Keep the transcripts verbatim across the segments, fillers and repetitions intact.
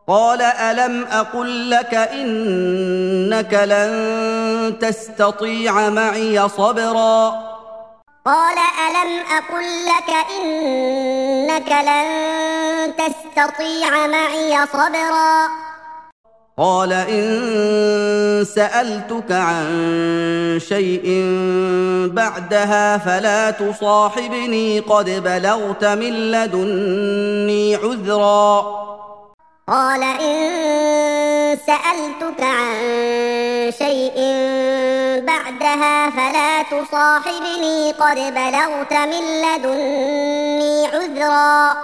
قال ألم أقل لك إنك لن تستطيع معي صبرا قال ألم أقل لك إنك لن تستطيع معي صبرا قال إن سألتك عن شيء بعدها فلا تصاحبني قد بلغت من لدني عذرا قال إن سألتك عن شيء بعدها فلا تصاحبني قد بلغت من لدني عذرا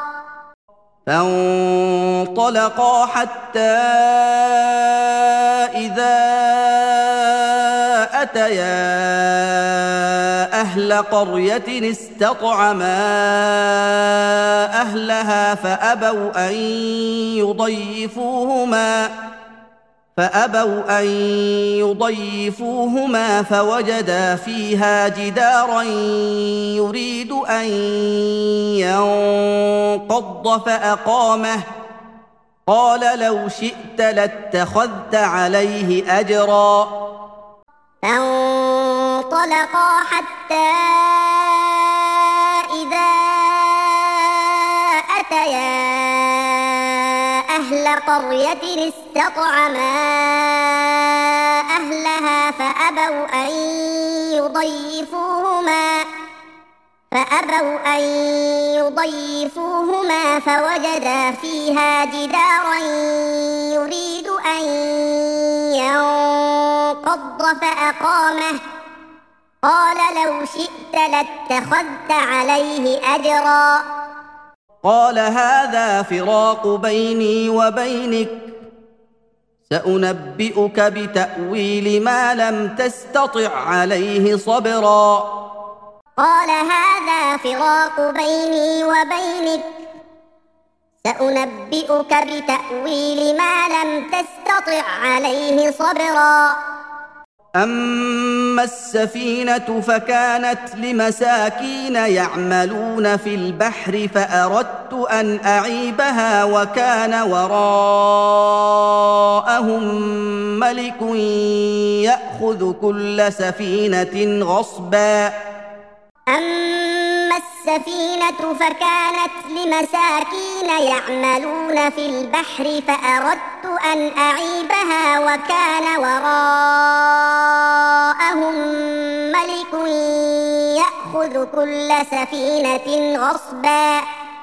فانطلقا حتى إذا أتيا أهل قرية استطعما أهلها فأبوا أن يضيفوهما فأبوا أن يضيفوهما فوجدا فيها جدارا يريد أن ينقض فأقامه قال لو شئت لاتخذت عليه أجرا فانطلقا حتى إذا أتيا أهل قرية استطعما أهلها فأبوا أن يضيفوهما فأبوا أن يضيفوهما فوجدا فيها جدارا يريد أن ينقض فأقامه قال لو شئت لاتخذت عليه أجرا قال هذا فراق بيني وبينك سأنبئك بتأويل ما لم تستطع عليه صبرا قال هذا فراق بيني وبينك سأنبئك بتأويل ما لم تستطع عليه صبرا أما السفينة فكانت لمساكين يعملون في البحر فأردت أن أعيبها وكان وراءهم ملك يأخذ كل سفينة غصبا أما السفينة فكانت لمساكين يعملون في البحر فأردت أن أعيبها وكان وراءهم ملك يأخذ كل سفينة غصبا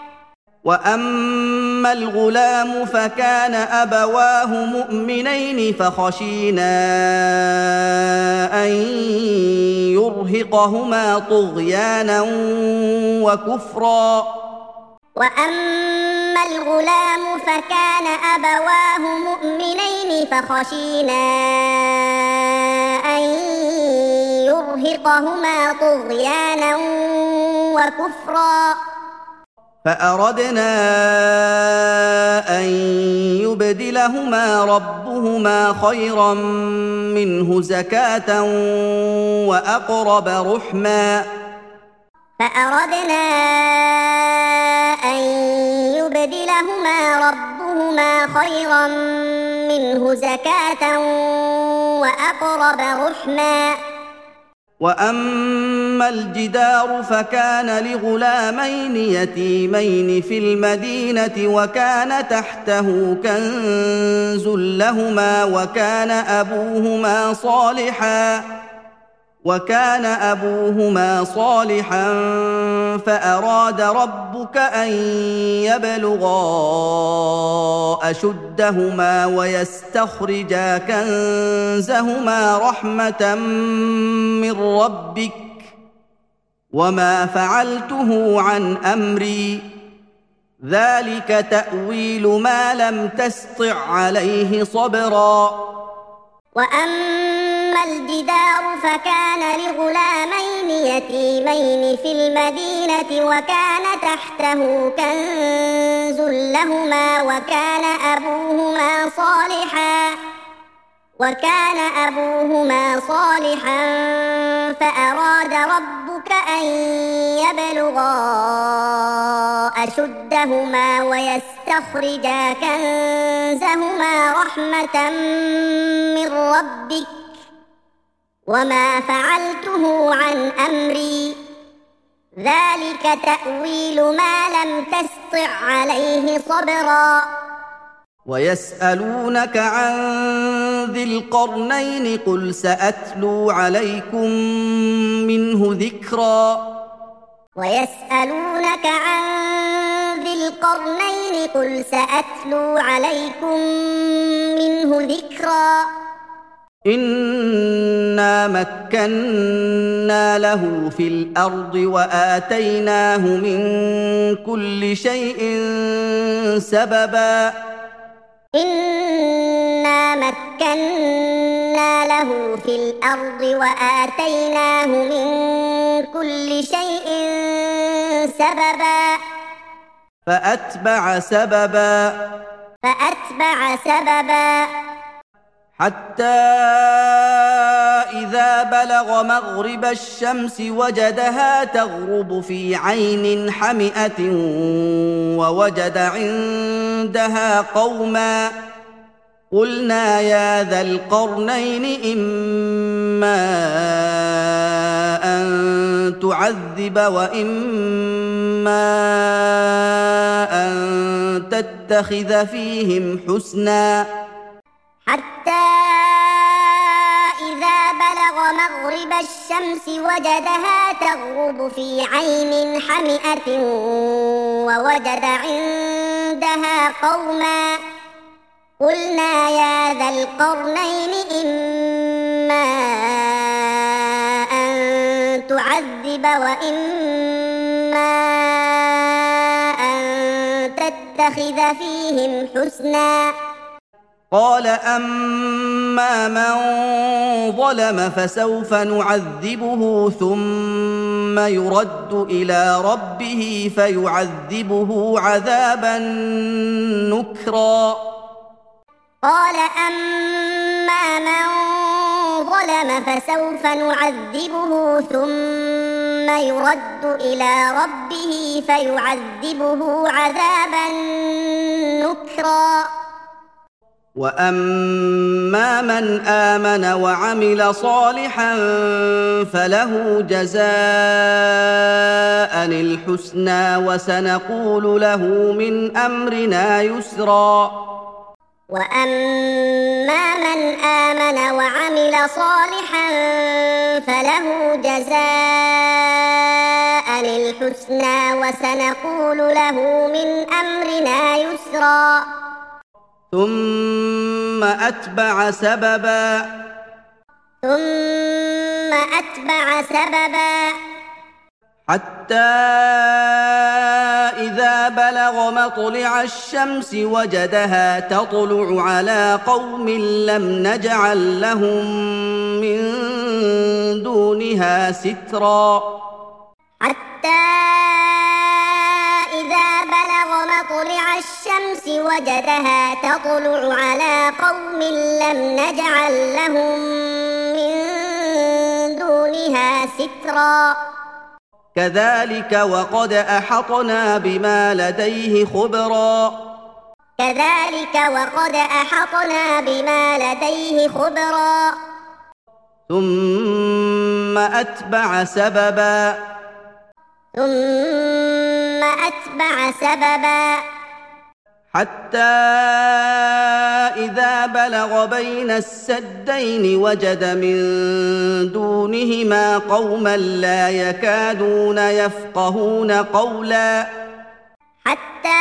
وأما الغلام فكان أبواه مؤمنين فخشينا أن يرهقهما طغيانا وكفرا وأما الغلام فكان أبواه مؤمنين فخشينا أن يرهقهما طغيانا وكفرا فأردنا أن يبدلهما ربهما خيرا منه زكاة وأقرب رحما فأردنا أن يبدلهما ربهما خيرا منه زكاة وأقرب رحما وأما الجدار فكان لغلامين يتيمين في المدينة وكان تحته كنز لهما وكان أبوهما صالحا وكان أبوهما صالحا فأراد ربك أن يبلغا أشدهما ويستخرجا كنزهما رحمة من ربك وما فعلته عن أمري ذلك تأويل ما لم تسطع عليه صبرا وأما الجدار فكان لغلامين يتيمين في المدينة وكان تحته كنز لهما وكان أبوهما صالحا وكان أبوهما صالحا فأراد ربك أن يبلغا أشدهما ويستخرجا كنزهما رحمة من ربك وما فعلته عن أمري ذلك تأويل ما لم تسطع عليه صبرا ويسألونك عن ذي القرنين قل سأتلو عليكم منه ذكرا ويسألونك عن ذي القرنين قل سأتلو عليكم منه ذكرا إنا مكنا له في الأرض وآتيناه من كل شيء سببا إنا مكنا له في الأرض وآتيناه من كل شيء سببا فأتبع سببا فأتبع سببا حتى إذا بلغ مغرب الشمس وجدها تغرب في عين حمئة ووجد عندها قوما قلنا يا ذا القرنين إما أن تعذب وإما أن تتخذ فيهم حسنا حتى إذا بلغ مغرب الشمس وجدها تغرب في عين حمئة ووجد عندها قوما قلنا يا ذا القرنين إما أن تعذب وإما أن تتخذ فيهم حسنا قال أما من ظلم فسوف نعذبه ثم يرد إلى ربه فيعذبه عذابا نكرا قال أما من ظلم فسوف نعذبه ثم يرد إلى ربه فيعذبه عذابا نكرا وأما من آمن وعمل صالحا فله جزاء الحسنى وسنقول له من أمرنا يسرا وأما من آمن وعمل صالحا فله جزاء الحسنى وسنقول له من أمرنا يسرا ثم أتبع سببا ثم أتبع سببا حتى إذا بلغ مطلع الشمس وجدها تطلع على قوم لم نجعل لهم من دونها سترا حتى إذا بلغ مطلع الشمس وجدها تطلع على قوم لم نجعل لهم من دونها سترا كذلك وقد أحطنا بما لديه خبرا كذلك وقد أحطنا بما لديه خبرا ثم أتبع سببا ثم أتبع سببا حتى إذا بلغ بين السدين وجد من دونهما قوما لا يكادون يفقهون قولا حتى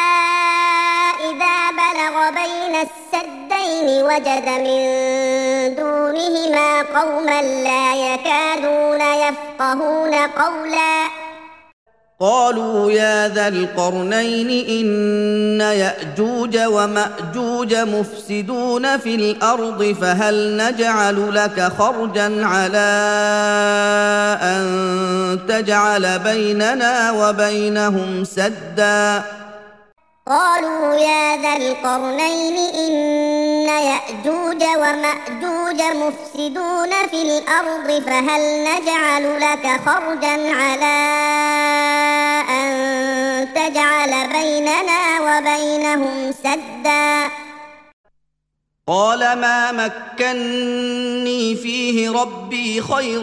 إذا بلغ بين السدين وجد من دونهما قوما لا يكادون يفقهون قولا قالوا يا ذا القرنين إن يأجوج ومأجوج مفسدون في الأرض فهل نجعل لك خرجا على أن تجعل بيننا وبينهم سدا قالوا يا ذا القرنين إن يأجوج ومأجوج مفسدون في الأرض فهل نجعل لك خرجا على أن تجعل بيننا وبينهم سدا قال ما مكني فيه ربي خير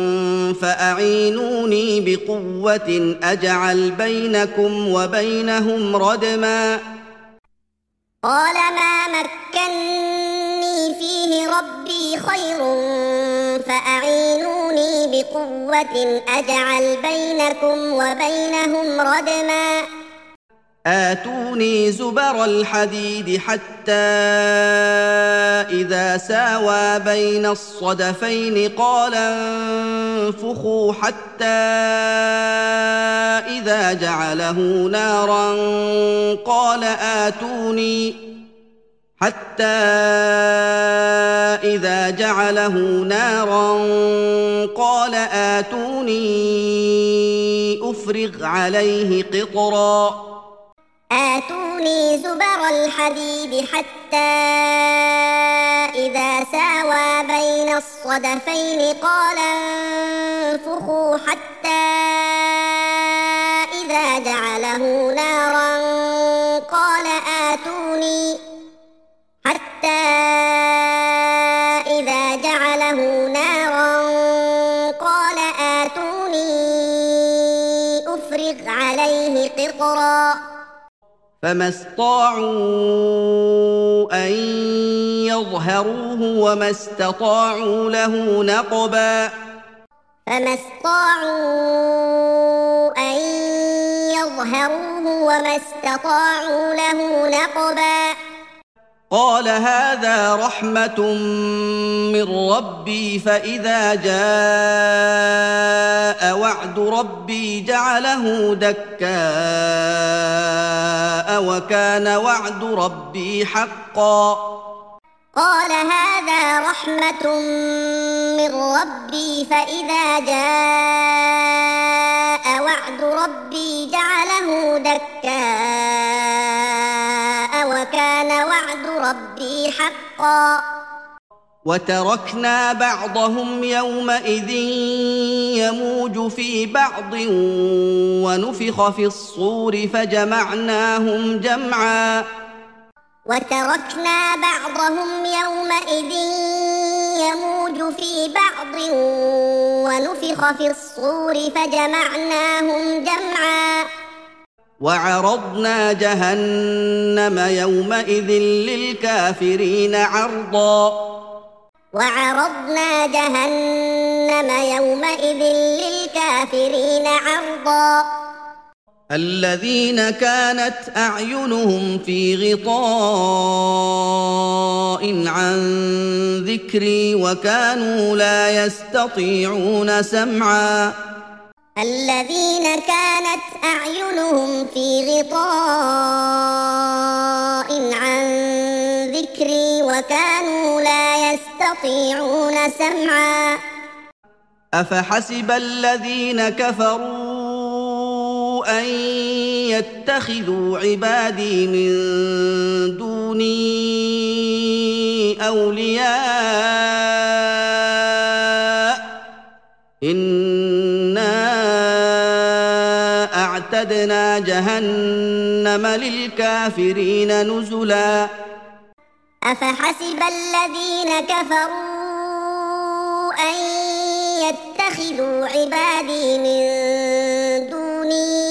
فأعينوني بقوة أجعل بينكم وبينهم ردما قال ما مكني فيه ربي خير فأعينوني بقوة أجعل بينكم وبينهم ردما آتوني زبر الحديد حتى إذا ساوى بين الصدفين قال انفخوا حتى إذا جعله نارا قال آتوني حتى إذا جعله نارا قال آتوني أفرغ عليه قطرا آتوني زبر الحديد حتى إذا ساوى بين الصدفين قال انفخوا حتى إذا جعله نارا قال آتوني حتى إذا جعله نارا قال آتوني أفرغ عليه قطرا فما استطاعوا أن يظهروه وما استطاعوا له نقبا فما استطاعوا أن يظهروه وما استطاعوا له نقبا قال هذا رحمة من ربي فإذا جاء وعد ربي جعله دكاء وكان وعد ربي حقا قال هذا رحمة من ربي فإذا جاء وعد ربي جعله دكاء وكان وعد ربي حقا وتركنا بعضهم يومئذ يموج في بعض ونفخ في الصور فجمعناهم جمعا وتركنا بعضهم يومئذ يموج في بعض ونفخ في الصور فجمعناهم جمعا وعرضنا جهنم يومئذ للكافرين عرضا وعرضنا جهنم يومئذ للكافرين عرضا الذين كانت أعينهم في غطاء عن ذكري وكانوا لا يستطيعون سمعا الذين كانت أعينهم في غطاء عن ذكري وكانوا لا يستطيعون سمعا أفحسب الذين كفروا أن يتخذوا عبادي من دوني أولياء إنا أعتدنا جهنم للكافرين نزلا أفحسب الذين كفروا أن يتخذوا عبادي من دوني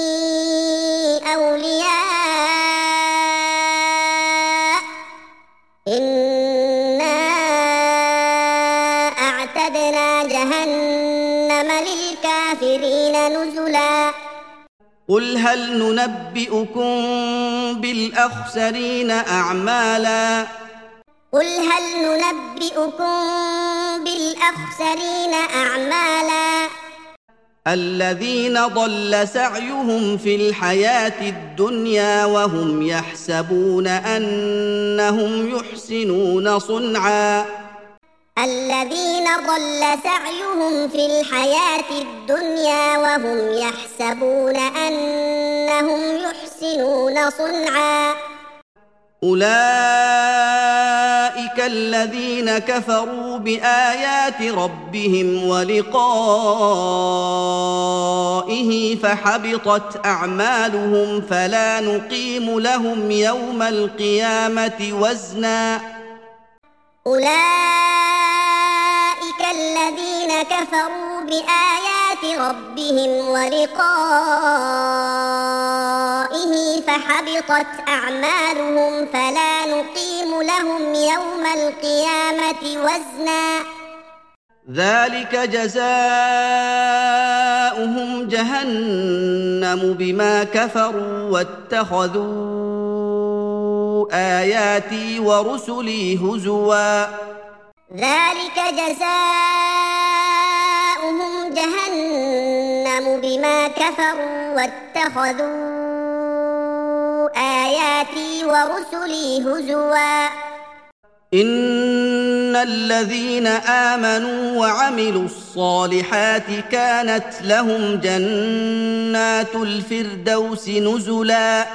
أولياء إنا أعتدنا جهنم للكافرين نزلا قل هل ننبئكم بالأخسرين أعمالا قل هل ننبئكم بالأخسرين أعمالا الذين ضل سعيهم في الحياة الدنيا وهم يحسبون أنهم يحسنون صنعا الذين ضل سعيهم في الحياة الدنيا وهم يحسبون أنهم يحسنون صنعا أولئك الذين كفروا بآيات ربهم ولقائه فحبطت أعمالهم فلا نقيم لهم يوم القيامة وزنا. أولئك الذين كفروا بآيات ربهم ولقائه فحبطت أعمالهم فلا نقيم لهم يوم القيامة وزنا. ذلك جزاؤهم جهنم بما كفروا واتخذوا آياتي ورسلي هزوا. ذلك جزاؤهم جهنم بما كفروا واتخذوا آياتي ورسلي هزوا. إن الذين آمنوا وعملوا الصالحات كانت لهم جنات الفردوس نزلا.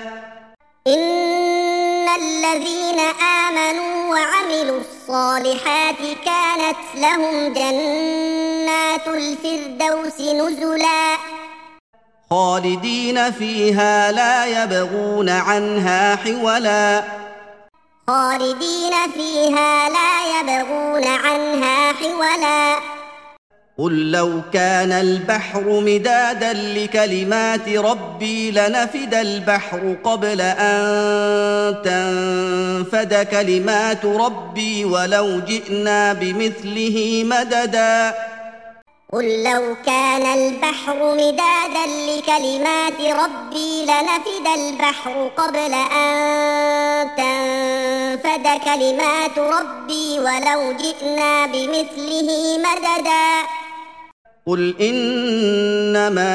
إن الذين آمنوا وعملوا الصالحات كانت لهم جنات الفردوس نزلا. خالدين فيها لا يبغون عنها حولا. خالدين فيها لا يبغون عنها حولا. قل لو كان البحر مدادا لكلمات ربي لنفد البحر قبل أن تنفد كلمات ربي ولو جئنا بمثله مددا. قل لو كان البحر مدادا لكلمات ربي لنفد البحر قبل أن تنفد كلمات ربي ولو جئنا بمثله مددا. قل إنما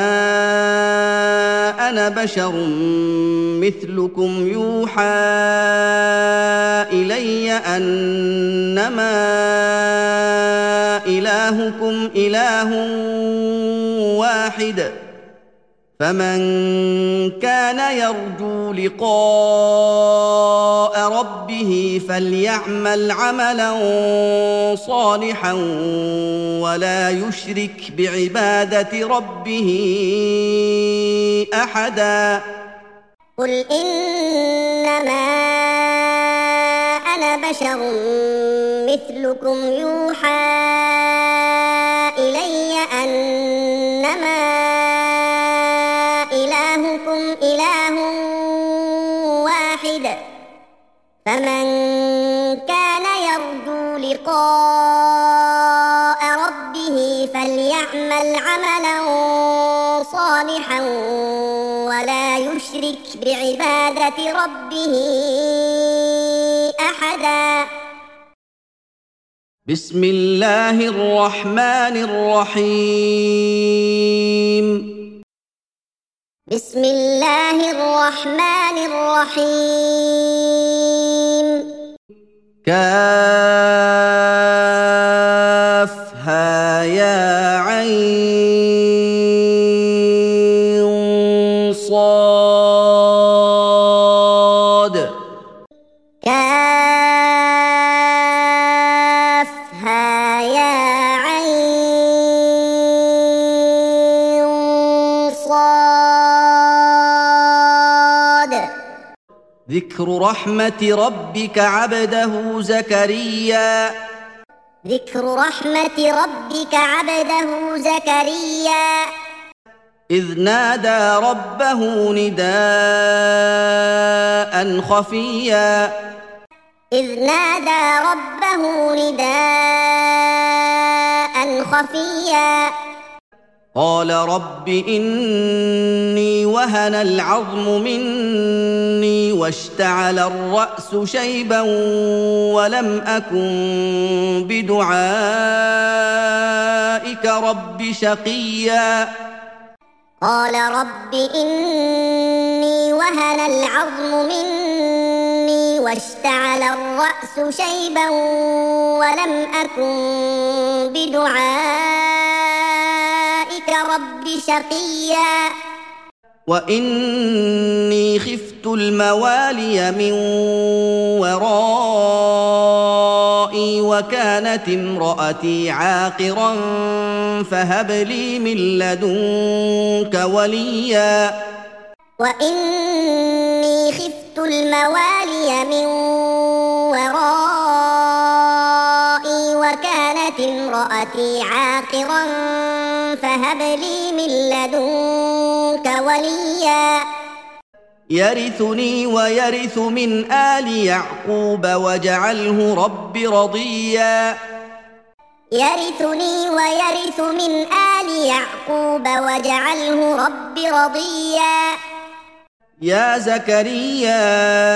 أنا بشر مثلكم يوحى إلي أنما إلهكم إله واحد فمن كان يرجو لقاء ربه فليعمل عملا صالحا ولا يشرك بعبادة ربه أحدا. قل إنما أنا بشر مثلكم يوحى إلي أنما إلهكم إله واحد فمن كان يرجو لقاء ربه فليعمل عملا صالحا ولا يشرك بعبادة ربه أحدا. بسم الله الرحمن الرحيم. بسم الله الرحمن الرحيم. كافها يا عين صاد. كافها يا عين صاد. ذكر رحمة ربك عبده زكريا. ذكر رحمة ربك عبده زكريا إذ نادى ربه نداء خفيا. إذ نادى ربه نداء خفيا قال رب إني وهن العظم مني واشتعل الرأس شيبا ولم أكن بدعائك رب شقيا. قال رب إني وهن العظم مني واشتعل الرأس شيبا ولم أكن بدعائك رب شقيا. وإني خفت الموالي من ورائي وكانت امرأتي عاقرا فهب لي من لدنك وليا وإني خفت الموالي من ورائي وكانت امرأتي عاقرا فهب لي من لدنك وليا يرثني ويرث من آل يعقوب واجعله رب رضيا يرثني ويرث من آل يعقوب واجعله رب رضيا يا زكريا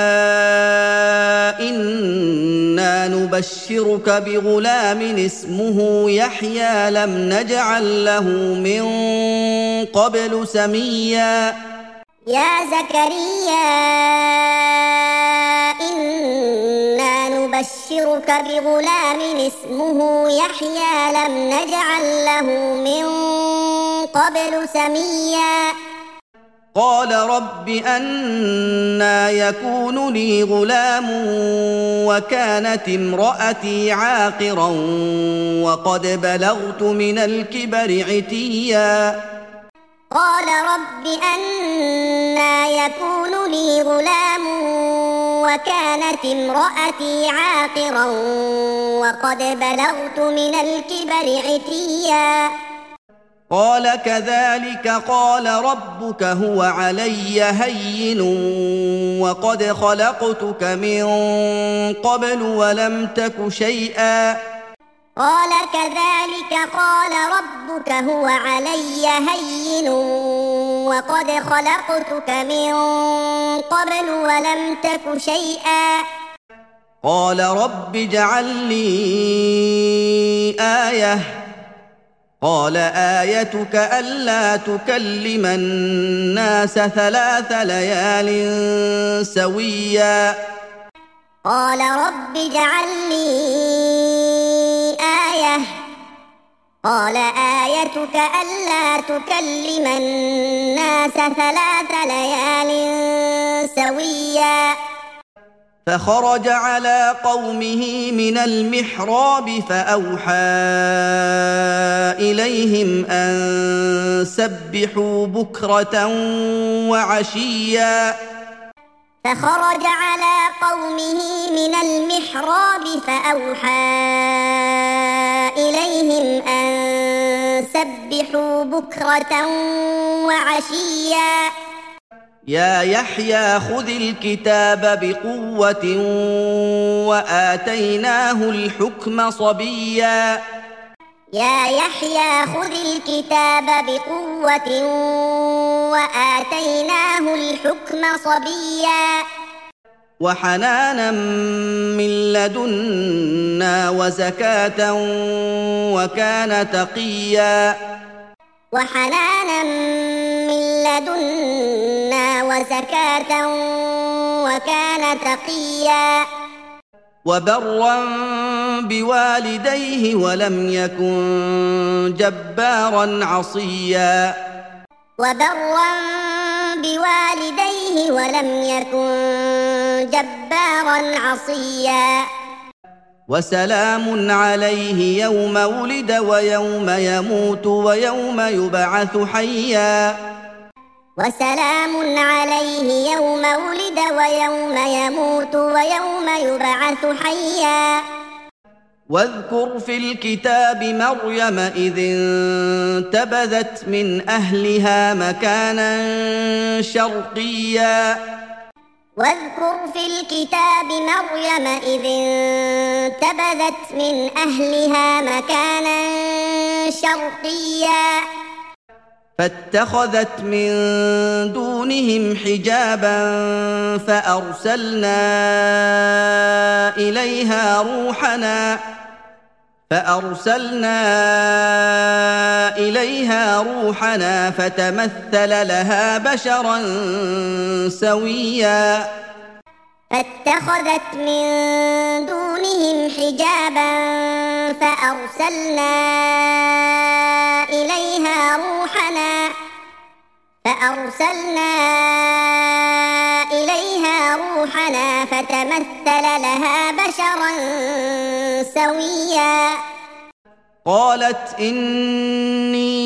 إنا نبشرك بغلام اسمه يحيى لم نجعل له من قبل سميا يا زكريا إنا نبشرك بغلام اسمه يحيى لم نجعل له من قبل سميا قال رب أنى يكون لي غلام وكانت امرأتي عاقرا وقد بلغت من الكبر عتيا قال رب أنى يكون لي غلام وكانت امرأتي عاقرا وقد بلغت من الكبر عتيا قال كذلك قال ربك هو علي هين وقد خلقتك من قبل ولم تك شيئا قال كذلك قال ربك هو علي هين وقد خلقتك من قبل ولم تك شيئا قال رب اجعل لي آية قال آيتك ألا تكلم الناس ثلاث ليال سويا قال رب اجعل لي آية قال آيتك ألا تكلم الناس ثلاث ليال سويا فخرج على قومه من المحراب فأوحى إليهم أن سبحوا بكرة وعشيا فخرج على قومه من المحراب فأوحى إليهم أن سبحوا بكرة وعشيا يا يحيى خذ الكتاب بقوة وآتيناه الحكم صبيا يا يحيى خذ الكتاب بقوة وآتيناه الحكم صبيا وحنانا من لدنا وزكاة وكان تقيا وحنانا من لدنا وزكاة وكان تقيا وبرا بوالديه ولم يكن جبارا عصيا وبرا بوالديه ولم يكن جبارا عصيا وسلام عليه يوم ولد ويوم يموت ويوم يبعث حيا وسلام عليه يوم ولد ويوم يموت ويوم يبعث حيا واذكر في الكتاب مريم إذ انتبذت من أهلها مكانا شرقيا واذكر في الكتاب مريم إذ انتبذت من أهلها مكانا شرقيا فاتخذت من دونهم حجابا فأرسلنا إليها روحنا فأرسلنا إليها روحنا فتمثل لها بشرا سويا فاتخذت من دونهم حجابا فأرسلنا إليها روحنا فأرسلنا إليها روحنا فتمثل لها بشرا سويا قالت إني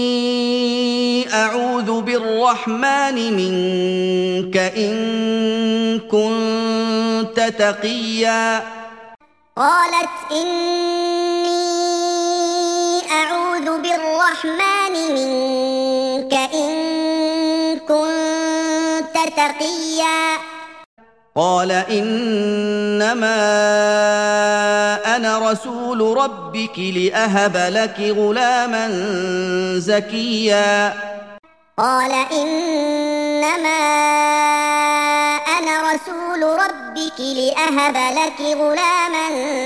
أعوذ بالرحمن منك إن كنت تقيا قالت إني أعوذ بالرحمن منك إن كنت تقيا قال إنما أنا رسول ربك لأهب لك غلاما زكيا قال إنما أنا رسول ربك لأهب لك غلاما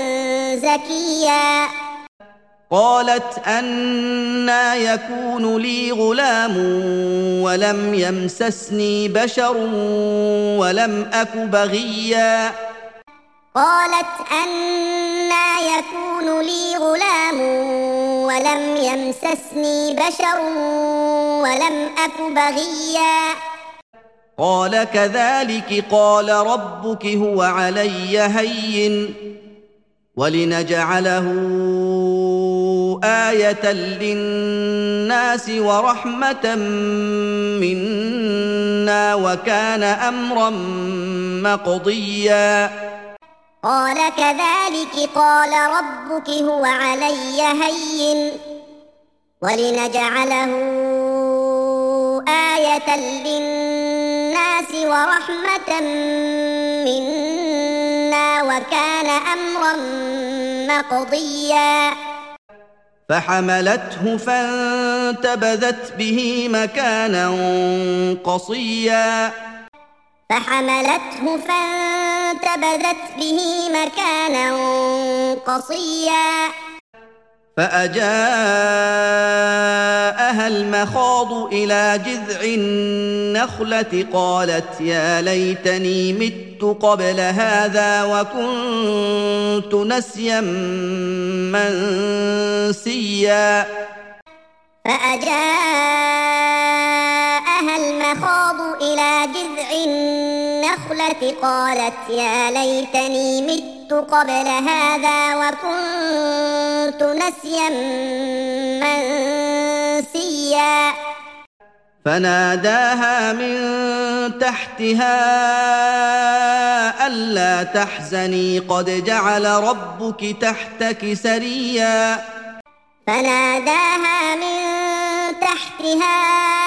زكيا قالت أنى يكون لي غلام ولم يمسسني بشر ولم أك بغيا قالت أنى يكون لي غلام ولم يمسسني بشر ولم أك بغيا قال كذلك قال ربك هو علي هين ولنجعله آية للناس ورحمة منا وكان أمرا مقضيا قال كذلك قال ربك هو علي هين ولنجعله آية للناس ورحمة منا وكان أمرا مقضيا فحملته فانتبذت به مكانا قصيا فحملته فانتبذت به مكانا قصيا فأجاءها المخاض إلى جذع النخلة قالت يا ليتني مت قبل هذا وكنت نسيا منسيا فأجاءها المخاض إلى جذع النخلة قالت يا ليتني مت قبل هذا وكنت نسيا منسيا فناداها من تحتها ألا تحزني قد جعل ربك تحتك سريا فناداها من تحتها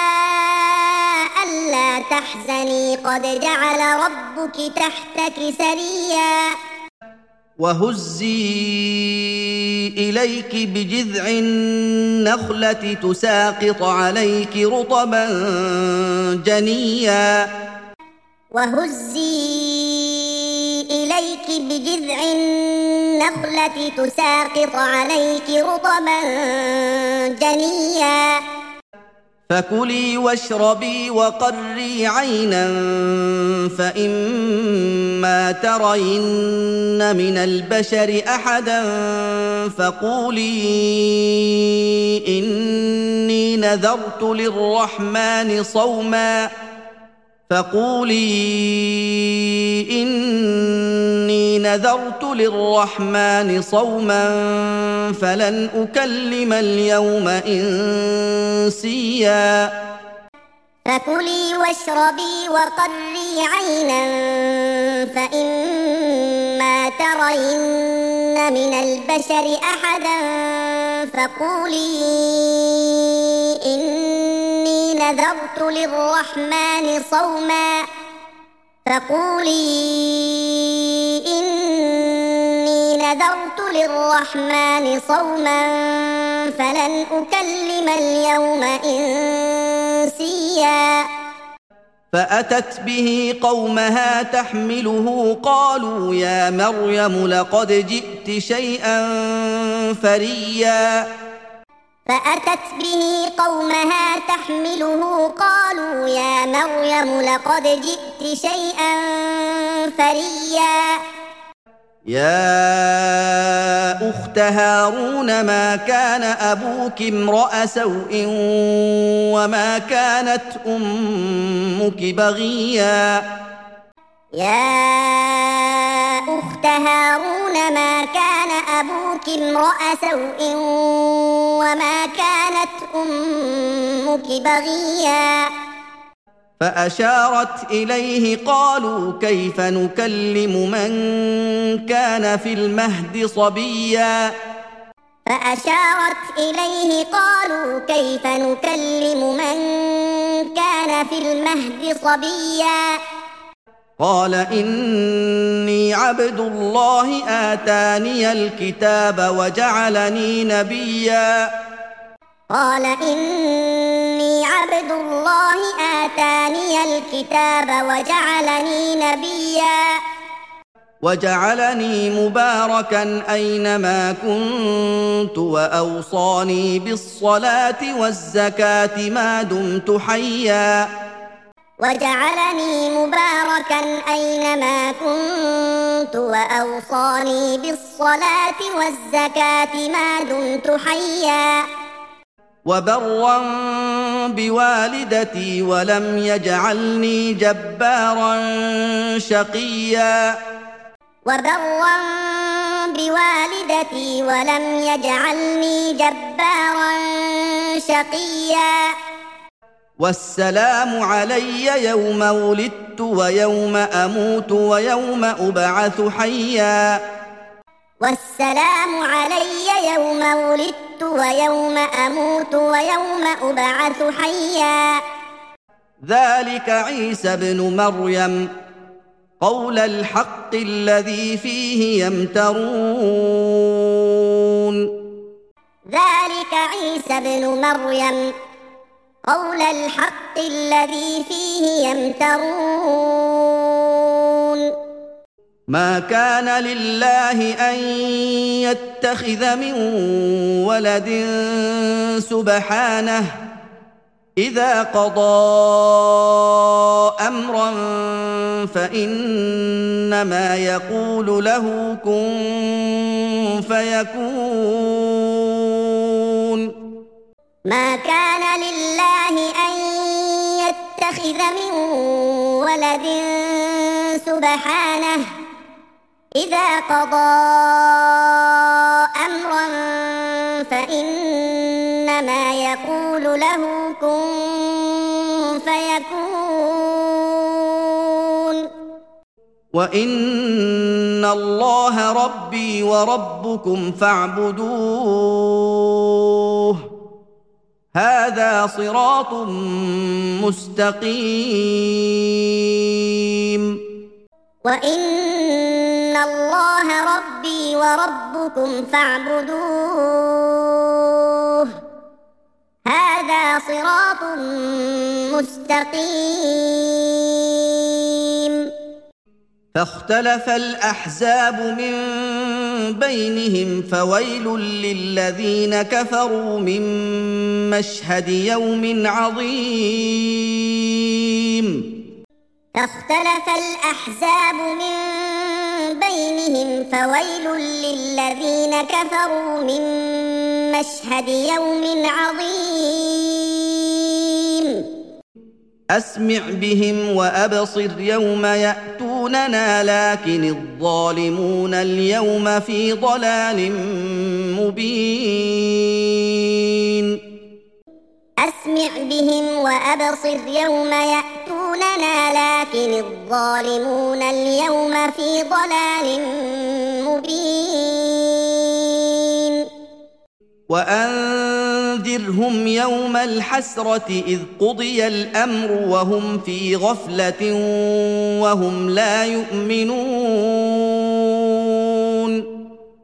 ألا تحزني قد جعل ربك تحتك سريا وهزي إليك بجذع النخلة تساقط عليك رطبا جنيا وهزي إليك بجذع النخلة تساقط عليك رطبا جنيا فكلي واشربي وقري عينا فإما ترين من البشر أحدا فقولي إني نذرت للرحمن صوما فقولي إني نذرت للرحمن صوما فلن أكلم اليوم إنسيا فكلي واشربي وقري عينا فإما ترين من البشر أحدا فقولي إني نذرت للرحمن صوما فقولي إني نذرت للرحمن صوما فلن أكلم اليوم إنسيا فأتت به قومها تحمله قالوا يا مريم لقد جئت شيئا فريا فأتت به قومها تحمله قالوا يا مريم لقد جئت شيئا فريا يا أخت هارون ما كان أبوك امرأ سوء وما كانت أمك بغيا يا أخت هارون ما كان أبوك امرأ سوء وما كانت أمك بغيا فأشارت إليه قالوا كيف نكلم من كان في المهد صبيا فأشارت إليه قالوا كيف نكلم من كان في المهد صبيا قال إني عبد الله آتاني الكتاب وجعلني نبيا قال إني عبد الله آتاني الكتاب وجعلني نبيا وجعلني مباركا أينما كنت وأوصاني بالصلاة والزكاة ما دمت حيا وجعلني مباركا أينما كنت وأوصاني بالصلاة والزكاة ما دمت حيا وبرا بوالدتي ولم يجعلني جبارا شقيا وبرا بوالدتي ولم يجعلني جبارا شقيا والسلام علي يوم ولدت ويوم أموت ويوم أبعث حيا والسلام علي يوم ولدت ويوم أموت ويوم أبعث حيا ذلك عيسى ابن مريم قول الحق الذي فيه يمترون ذلك عيسى ابن مريم قول الحق الذي فيه يمترون ما كان لله أن يتخذ من ولد سبحانه إذا قضى أمرا فإنما يقول له كن فيكون ما كان لله أن يتخذ من ولد سبحانه إذا قضى أمرا فإنما يقول له كن فيكون وإن الله ربي وربكم فاعبدوه هذا صراط مستقيم وإن الله ربي وربكم فاعبدوه هذا صراط مستقيم فاختلف الأحزاب من بينهم فويل للذين كفروا من مشهد يوم عظيم فاختلف الأحزاب من بينهم فويل للذين كفروا من مشهد يوم عظيم أسمع بهم وأبصر يوم يأتوننا لكن الظالمون اليوم في ضلال مبين أسمع بهم وأبصر يوم يأتوننا لكن الظالمون اليوم في ضلال مبين وأنذرهم يوم الحسرة إذ قضي الأمر وهم في غفلة وهم لا يؤمنون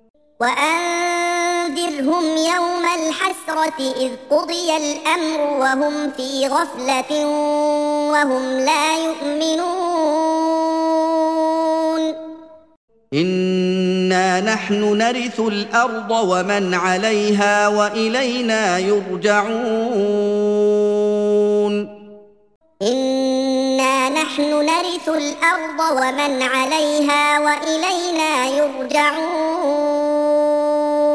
وأنذرهم يوم الحسرة إذ قضي الأمر وهم في غفلة وهم لا يؤمنون إنا نحن نرث الأرض ومن عليها وإلينا يرجعون إنا نحن نرث الأرض ومن عليها وإلينا يرجعون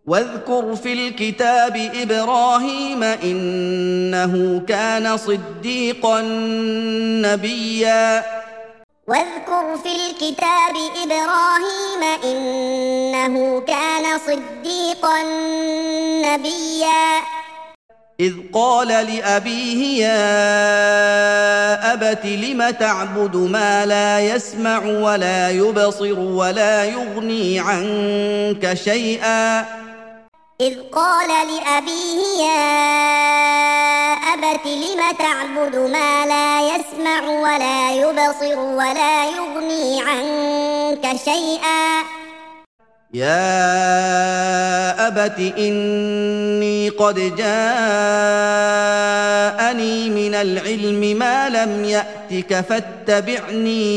واذكر في الكتاب إبراهيم إنه كان صديقا نبيا واذكر في الكتاب إبراهيم إنه كان صديقا نبيا إذ قال لأبيه يا أبت لم تعبد ما لا يسمع ولا يبصر ولا يغني عنك شيئا إذ قال لأبيه يا أبت لم تعبد ما لا يسمع ولا يبصر ولا يغني عنك شيئا يا أبت إني قد جاءني من العلم ما لم يأتك فاتبعني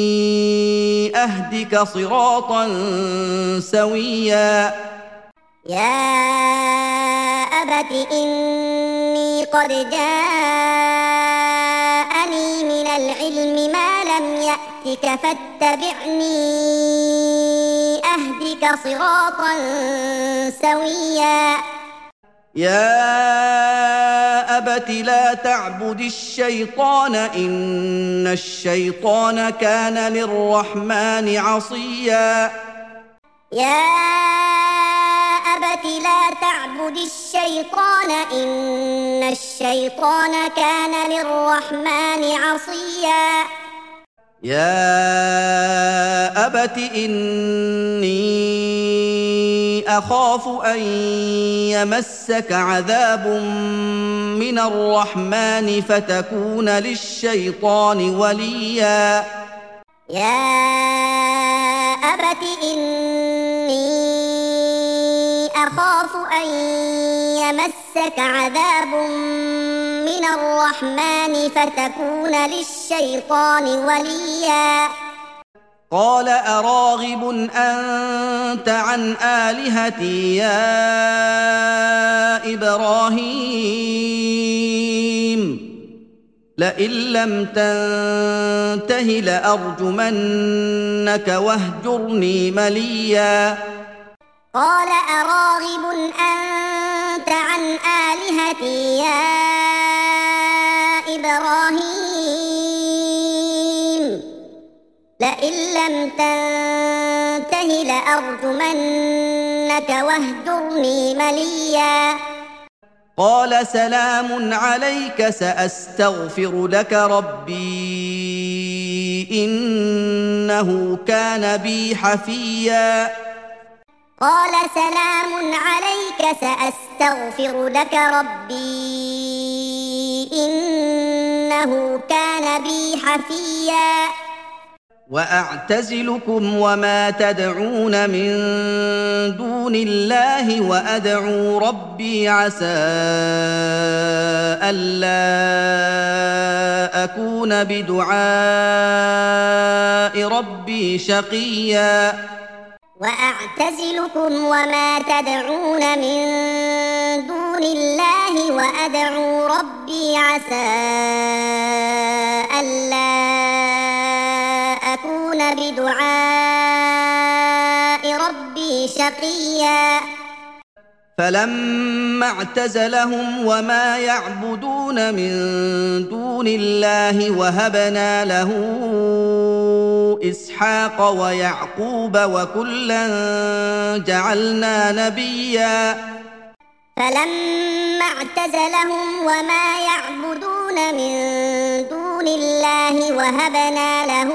أهدك صراطا سويا يا أبت إني قد جاءني من العلم ما لم يأتك فاتبعني أهدك صراطا سويا يا أبت لا تعبد الشيطان إن الشيطان كان للرحمن عصيا يا أبت لا تعبد الشيطان إن الشيطان كان للرحمن عصيا يا أبت إني أخاف أن يمسك عذاب من الرحمن فتكون للشيطان وليا يا أبت إني أخاف أن يمسك عذاب من الرحمن فتكون للشيطان وليا قال أراغب أنت عن آلهتي يا إبراهيم لئن لم تنته لأرجمنك واهجرني مليا قال أراغب أنت عن آلهتي يا إبراهيم لئن لم تنته لأرجمنك واهجرني مليا قال سلام عليك سأستغفر لك ربي إنه كان بي حفيا قال سلام عليك سأستغفر لك ربي إنه كان بي حفيا وأعتزلكم وما تدعون من دون الله وأدعو ربي عسى ألا أكون بدعاء ربي شقيا وأعتزلكم وما تدعون من دون الله وأدعو ربي عسى ألا أكون بدعاء ربي شقيا فلما اعتزلهم وما يعبدون من دون الله وهبنا له إسحاق ويعقوب وكلا جعلنا نبيا فلما اعتزلهم وما يعبدون من دون الله وهبنا له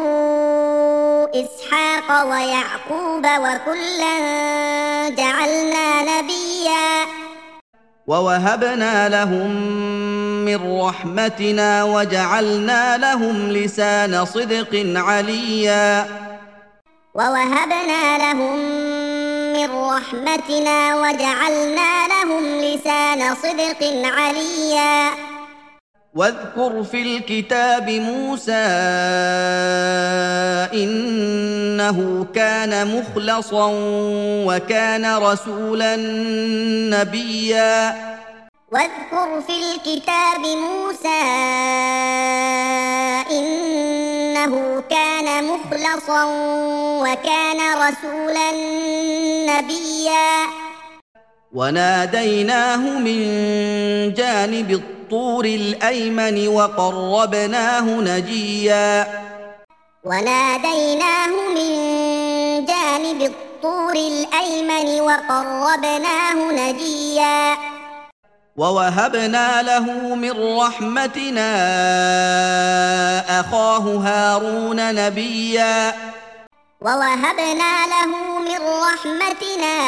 إسحاق ويعقوب وكلا جعلنا نبيا ووهبنا لهم من رحمتنا وجعلنا لهم لسان صدق عليا ووهبنا لهم من رحمتنا وجعلنا لهم لسان صدق عليا واذكر في الكتاب موسى إنه كان مخلصا وكان رسولا نبيا واذكر في الكتاب موسى إنه كان مخلصا وكان رسولا نبيا وناديناه من جانب الطور الأيمن وقربناه نجيا وناديناه من جانب الطور الأيمن وقربناه نجيا ووهبنا له من رحمتنا أخاه هارون نبيا ووهبنا له من رحمتنا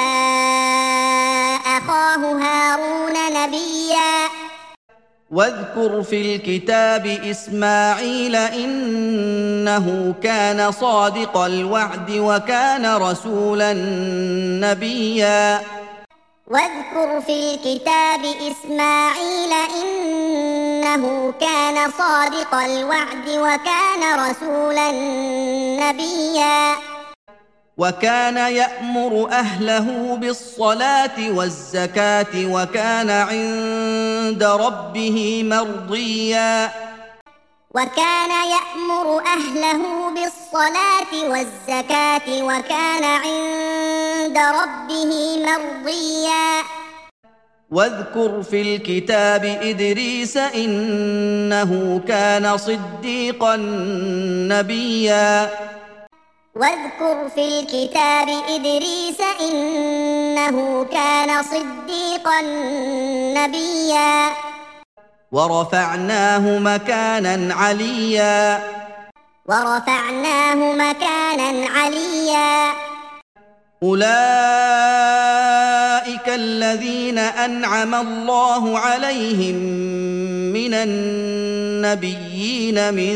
أخاه هارون نبيا واذكر في الكتاب إسماعيل إنه كان صادق الوعد وكان رسولا نبيا واذكر في الكتاب إسماعيل إنه كان صادق الوعد وكان رسولا نبيا وكان يأمر أهله بالصلاة والزكاة وكان عند ربه مرضيا وكان يأمر أهله بالصلاة والزكاة وكان عند ربه مرضيا واذكر في الكتاب إدريس إنه كان صديقا نبيا واذكر في الكتاب إدريس إنه كان صديقا نبيا ورفعناه مكانا عليا ورفعناه مكانا عليا أولئك الذين أنعم الله عليهم من النبيين من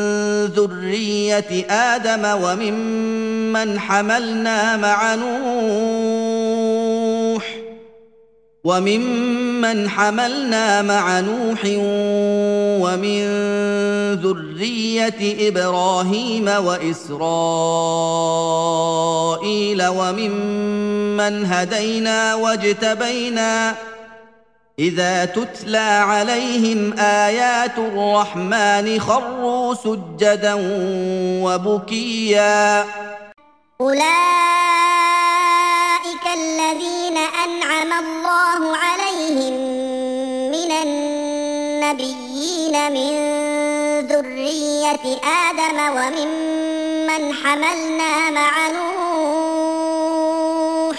ذرية آدم وممن حملنا مع نوح وممن حملنا مع نوح ومن ذرية إبراهيم وإسرائيل وممن هدينا واجتبينا إذا تتلى عليهم آيات الرحمن خروا سجدا وبكيا أولئك الذين أنعم الله عليهم من النبيين من ذرية آدم وممن حملنا مع نوح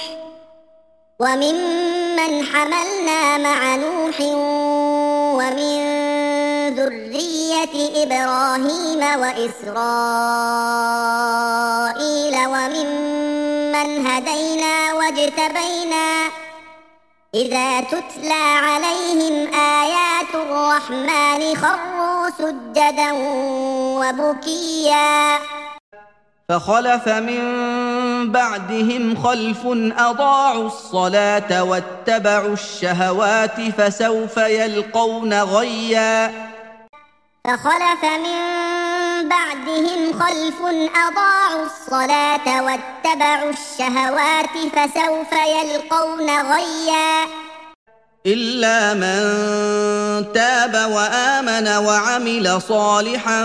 وممن حملنا مع نوح ومن ذرية إبراهيم وإسرائيل وممن هدينا واجتبينا إذا تتلى عليهم آيات الرحمن خروا سجدا وبكيا فخلف من بعدهم خلف أضاعوا الصلاة واتبعوا الشهوات فسوف يلقون غيا فخلف من بعدهم خلف أضاعوا الصلاة واتبعوا الشهوات فسوف يلقون غيا إلا من تاب وآمن وعمل صالحا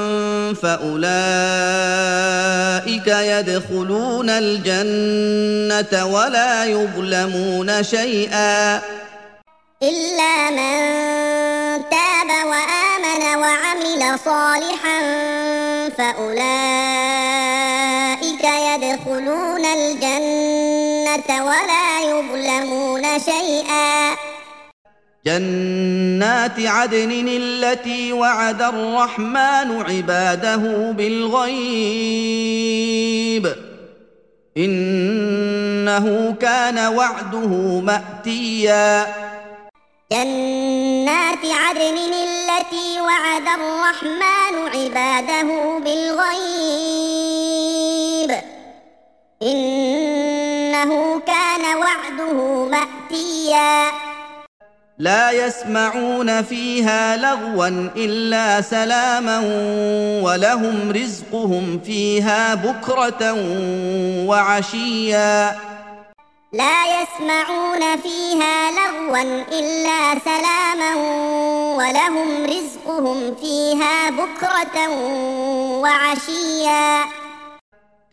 فأولئك يدخلون الجنة ولا يظلمون شيئا إلا من تاب وآمن وعمل صالحا فأولئك يدخلون الجنة ولا يظلمون شيئا جنات عدن التي وعد الرحمن عباده بالغيب إنه كان وعده مأتيا جنات عدن التي وعد الرحمن عباده بالغيب إنه كان وعده مأتيا لا يسمعون فيها لغوا إلا سلاما ولهم رزقهم فيها بكرة وعشيا لا يسمعون فيها لغوا إلا سلاما ولهم رزقهم فيها بكرة وعشيا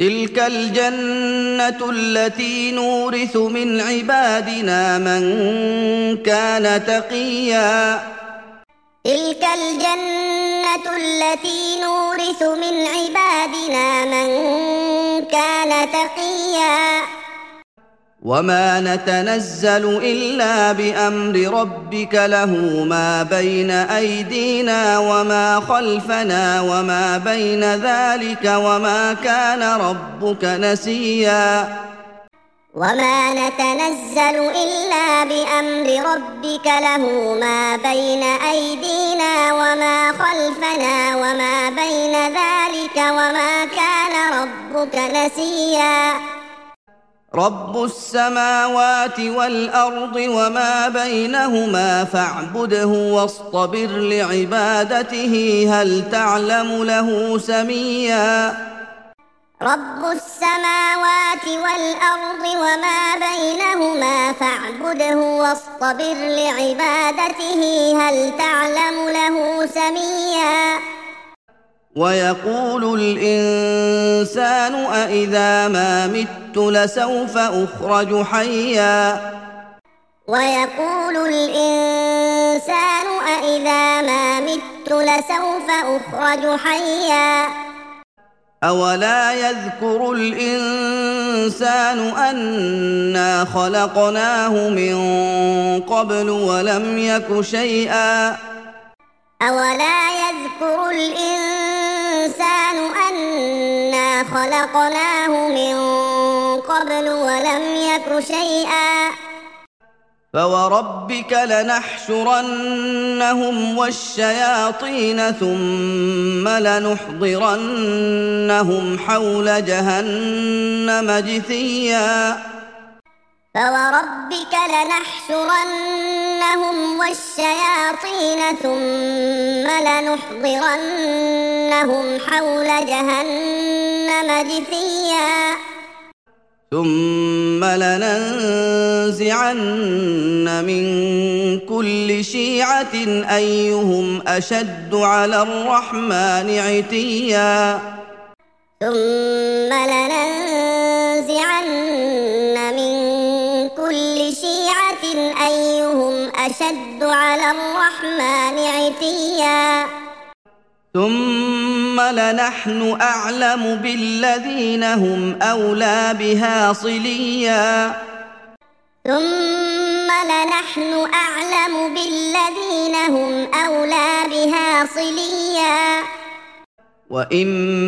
تلك الجنة التي نورث من عبادنا من كان تقيا تلك الجنة التي نورث من عبادنا من كان تقيا وما نتنزل إلا بأمر ربك له ما بين أيدينا وما خلفنا وما بين ذلك وما كان ربك نسيا وما نتنزل إلا بأمر ربك له ما بين أيدينا وما خلفنا وما بين ذلك وما كان ربك نسيا رب السماوات والأرض وما بينهما فاعبده واصطبر لعبادته هل تعلم له سميا رب السماوات والأرض وما بينهما فاعبده واصطبر لعبادته هل تعلم له سميا ويقول الإنسان أإذا ما مت لسوف أخرج حيا ويقول الإنسان أإذا ما مت لسوف أخرج حيا أولا يذكر الإنسان أنا خلقناه من قبل ولم يك شيئا أولا يذكر الإنسان أنا خلقناه من قبل ولم يك شيئا فوربك لنحشرنهم والشياطين ثم لنحضرنهم حول جهنم جثيا فوربك لنحشرنهم والشياطين ثم لنحضرنهم حول جهنم جثيا ثم لننزعن من كل شيعة أيهم أشد على الرحمن عتيا ثم لننزعن من كل شيعة أيهم أشد على الرحمن عتيا ثم لنحن أعلم بالذين هم أولى بها صليا ثم لنحن أعلم بالذين هم أولى بها صليا وإن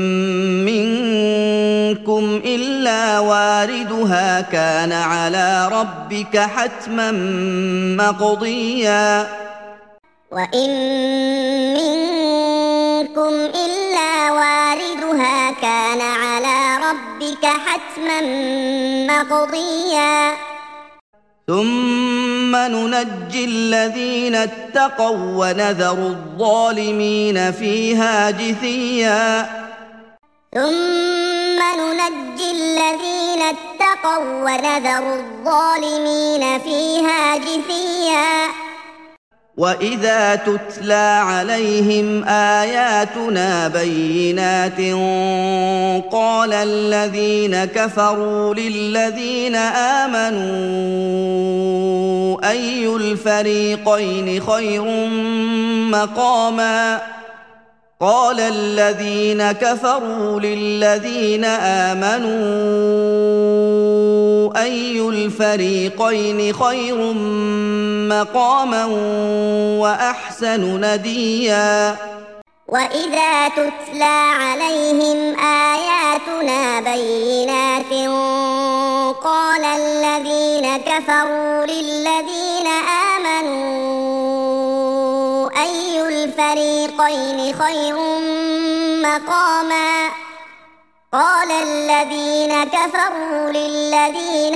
منكم إلا واردها كان على ربك حتما مقضيا وإن منكم إلا واردها كان على ربك حتما مقضيا ثم ننجي الذين اتقوا ونذر الظالمين فيها جثيا ثم ننجي الذين اتقوا ونذر الظالمين فيها جثيا وإذا تتلى عليهم آياتنا بينات قال الذين كفروا للذين آمنوا أي الفريقين خير مقاما قال الذين كفروا للذين آمنوا أي الفريقين خير مقاما وأحسن نديا وإذا تتلى عليهم آياتنا بينات قال الذين كفروا للذين آمنوا أي الفريقين خير مقاما قال الذين كفروا للذين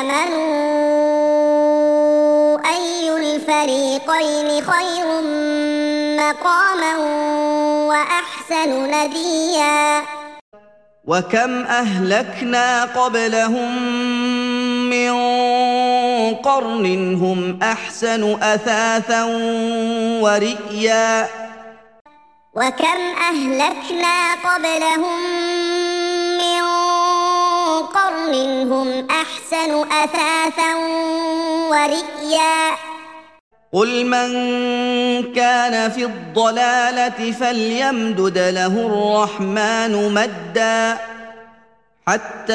آمنوا أي الفريقين خير مقاما وأحسن نديا وكم أهلكنا قبلهم من قرن هم أحسن أثاثا ورئيا وكم أهلكنا قبلهم من منهم أحسن أثاثا ورئيا قل من كان في الضلالة فليمدد له الرحمن مدا حتى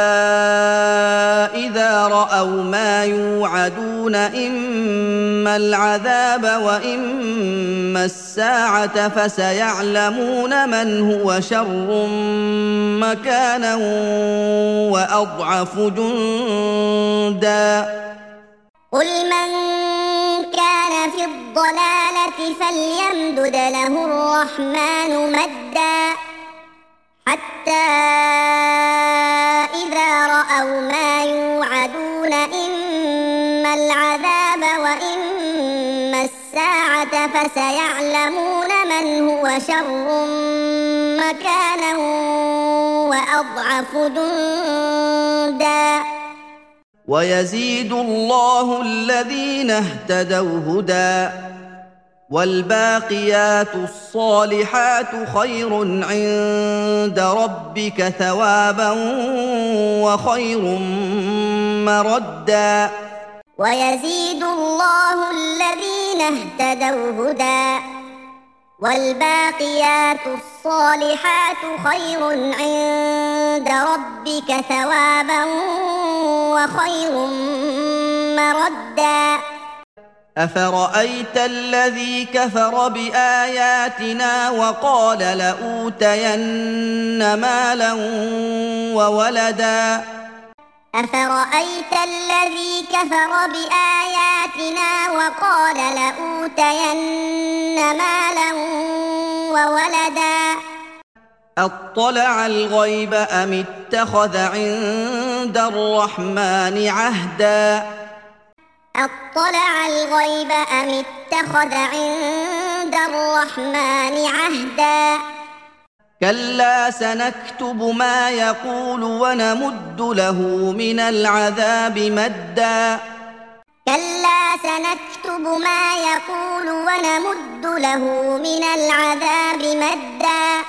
إذا رأوا ما يوعدون إما العذاب وإما الساعة فسيعلمون من هو شر مكانا وأضعف جندا قل من كان في الضلالة فليمدد له الرحمن مدا حتى إذا رأوا ما يوعدون إما العذاب وإما الساعة فسيعلمون من هو شر مكانا وأضعف جندا ويزيد الله الذين اهتدوا هدى والباقيات الصالحات خير عند ربك ثوابا وخير مردا ويزيد الله الذين اهتدوا هدى والباقيات الصالحات خير عند ربك ثوابا وخير مردا أفرأيت الذي كفر بآياتنا وقال لأوتين مالا وولدا أفرأيت الذي كفر بآياتنا وقال لأوتين مالا وولدا أطلع الغيب أم اتخذ عند الرحمن عهدا أطلع الغيب أم اتخذ عند الرحمن عهدا كلا سنكتب ما يقول ونمد له من العذاب مدا كلا سنكتب ما يقول ونمد له من العذاب مدا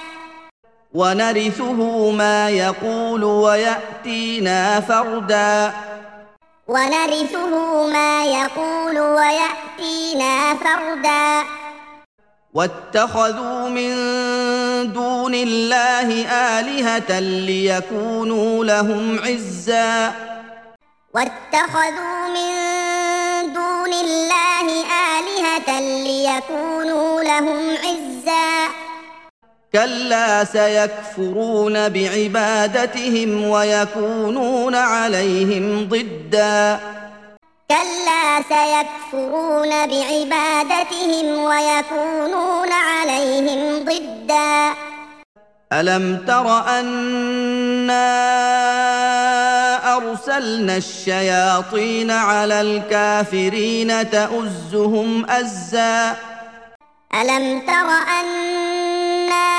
ونرثه ما يقول ويأتينا فردا ونرثه ما يقول ويأتينا فردا واتخذوا من دون الله آلهة ليكونوا لهم عزا واتخذوا من دون الله آلهة ليكونوا لهم عزا كلا سيكفرون بعبادتهم ويكونون عليهم ضدا كلا سيكفرون بعبادتهم ويكونون عليهم ضدا ألم تر أنا أرسلنا الشياطين على الكافرين تؤزهم أزا ألم تر أنا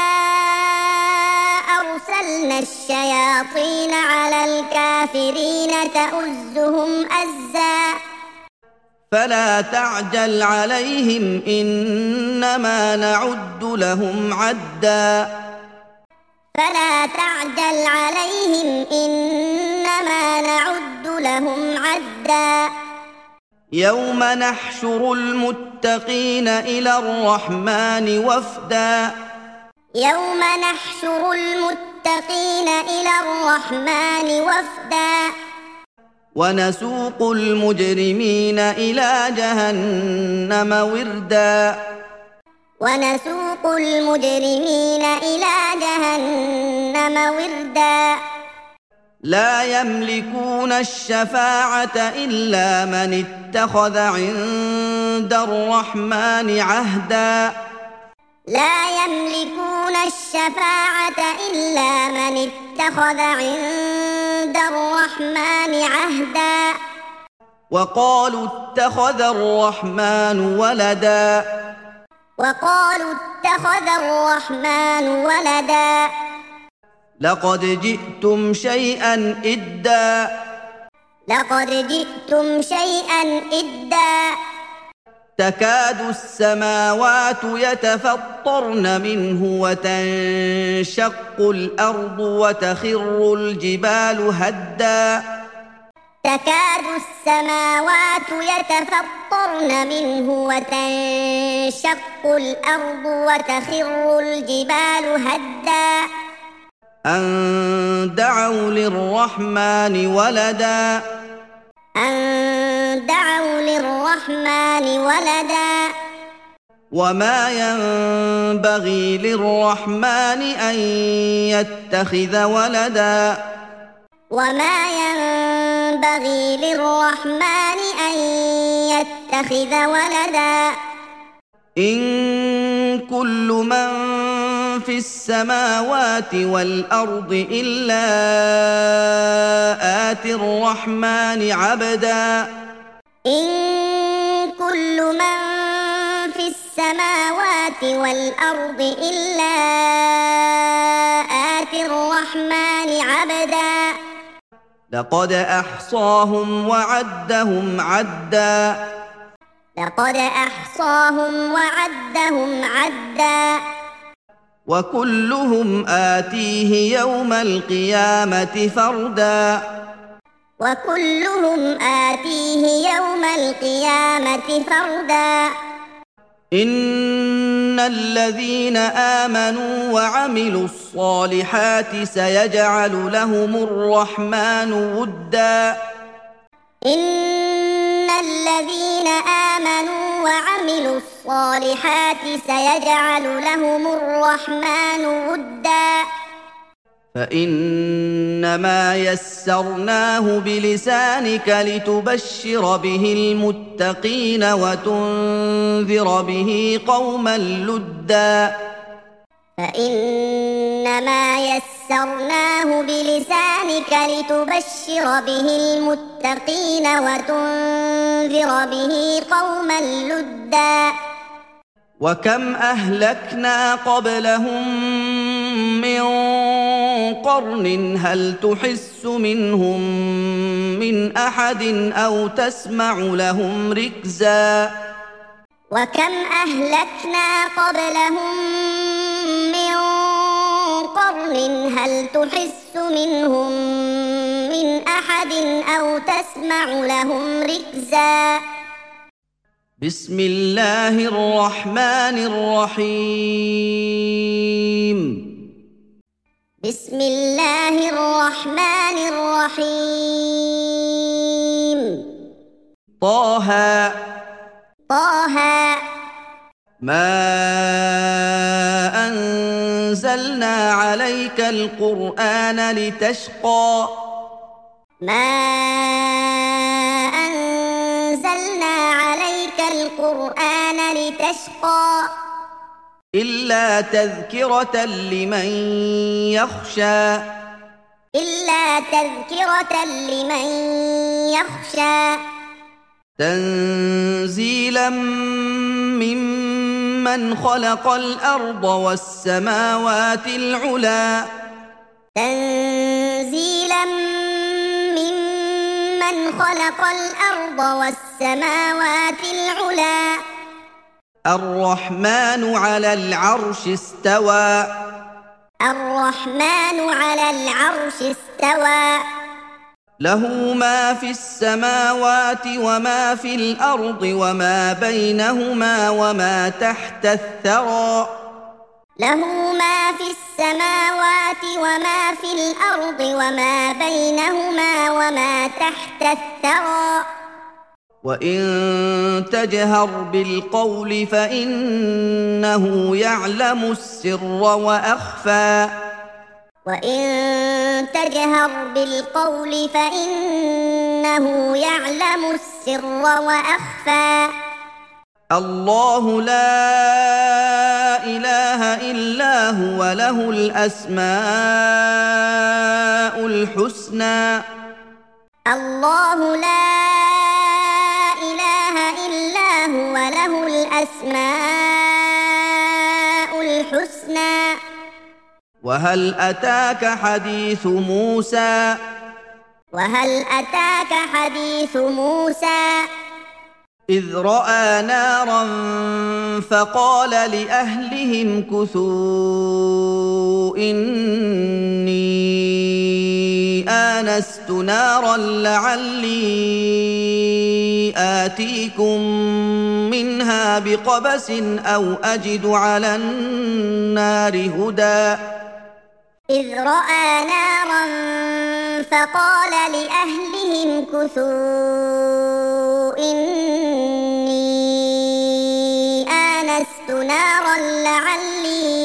أرسلنا الشياطين على الكافرين تؤزهم أزا فلا تعجل عليهم إنما نعد لهم عدا فلا تعجل عليهم إنما نعد لهم عدا يوم نحشر المتقين إلى الرحمن وفدا يوم نحشر المتقين إلى الرحمن وفدا ونسوق المجرمين إلى جهنم وردا ونسوق المجرمين إلى جهنم وردا لا يملكون الشفاعة إلا من اتخذ عند الرحمن عهدا لا يملكون الشفاعة إلا من اتخذ عند الرحمن عهدا وقالوا اتخذ الرحمن ولدا وقالوا اتخذ الرحمن ولدا لقد جئتم شيئا إدا لقد جئتم شيئا إدا تكاد السماوات يتفطرن منه وتنشق الأرض وتخر الجبال هدا تكاد السماوات يتفطرن منه وتنشق الأرض وتخر الجبال هدا أن دعوا للرحمن ولدا أن دعوا للرحمن ولدا وما ينبغي للرحمن أن يتخذ ولدا وما ينبغي للرحمن أن يتخذ ولدا إن كل من في السماوات والأرض إلا آتي الرحمن عبدا إن كل من في السماوات والأرض إلا آتي الرحمن عبدا لقد أحصاهم وعدهم عدا لقد أحصاهم وعدهم عدا وكلهم آتيه يوم القيامة فردا وكلهم آتيه يوم القيامة فردا إن الذين آمنوا وعملوا الصالحات سيجعل لهم الرحمن ودا إن الذين آمنوا وعملوا الصالحات سيجعل لهم الرحمن ودا فإنما يسرناه بلسانك لتبشر به المتقين وتنذر به قوما لدا فإنما يسرناه بلسانك لتبشر به المتقين وتنذر به قوما لدا وكم أهلكنا قبلهم من قرن هل تحس منهم من أحد أو تسمع لهم ركزا وكم أهلكنا قبلهم من قرن هل تحس منهم من أحد أو تسمع لهم ركزا بسم الله الرحمن الرحيم بسم الله الرحمن الرحيم طه طه ما أنزلنا عليك القرآن لتشقى ما أنزلنا عليك القرآن لتشقى إلا تذكرة لمن يخشى إلا تذكرة لمن يخشى تنزيلا ممن خلق الأرض والسماوات العلى تنزيلا ممن خلق الأرض والسماوات العلى الرحمن على العرش استوى الرحمن على العرش استوى له ما في السماوات وما في الأرض وما بينهما وما تحت الثرى له ما في السماوات وما في الأرض وما بينهما وما تحت الثرى وإن تجهر بالقول فإنه يعلم السر وأخفى وإن تجهر بالقول فإنه يعلم السر وأخفى الله لا إله إلا هو له الأسماء الحسنى الله لا إله إلا هو له الأسماء الحسنى وهل أتاك حديث موسى وهل أتاك حديث موسى إذ رأى نارا فقال لأهلهم كثوا إني آنست نارا لعلي آتيكم منها بقبس أو أجد على النار هدى إذ رأى نارا فقال لأهلهم كثوا إني آنست نارا لعلي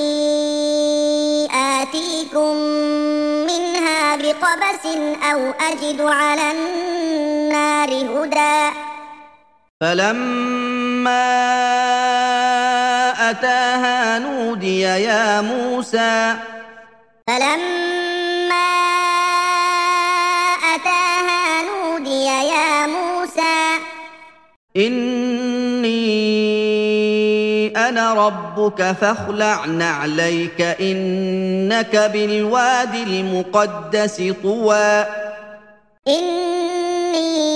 آتيكم منها بقبس أو أجد على النار هدى فلما أتاها نودي يا موسى فلما أتاها نودي يا موسى إني أنا ربك فاخلع نعليك إنك بالواد المقدس طوى إني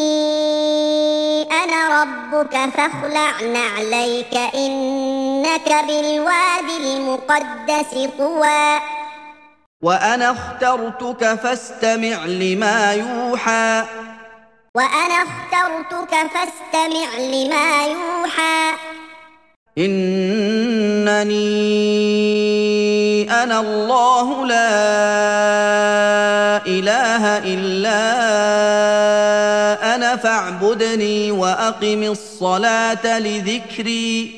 أنا ربك فاخلع نعليك إنك بالواد المقدس طوى وأنا اخترتك فاستمع لما يوحى وأنا اخترتك فاستمع لما يوحى إنني أنا الله لا إله إلا أنا فاعبدني وأقم الصلاة لذكري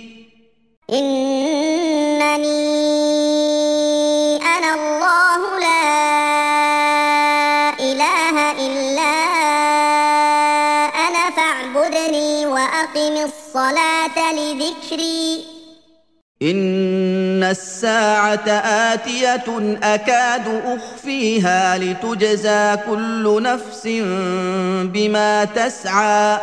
إنني أنا الله لا إله إلا أنا فاعبدني وأقم الصلاة لذكري إن الساعة آتية أكاد أخفيها لتجزى كل نفس بما تسعى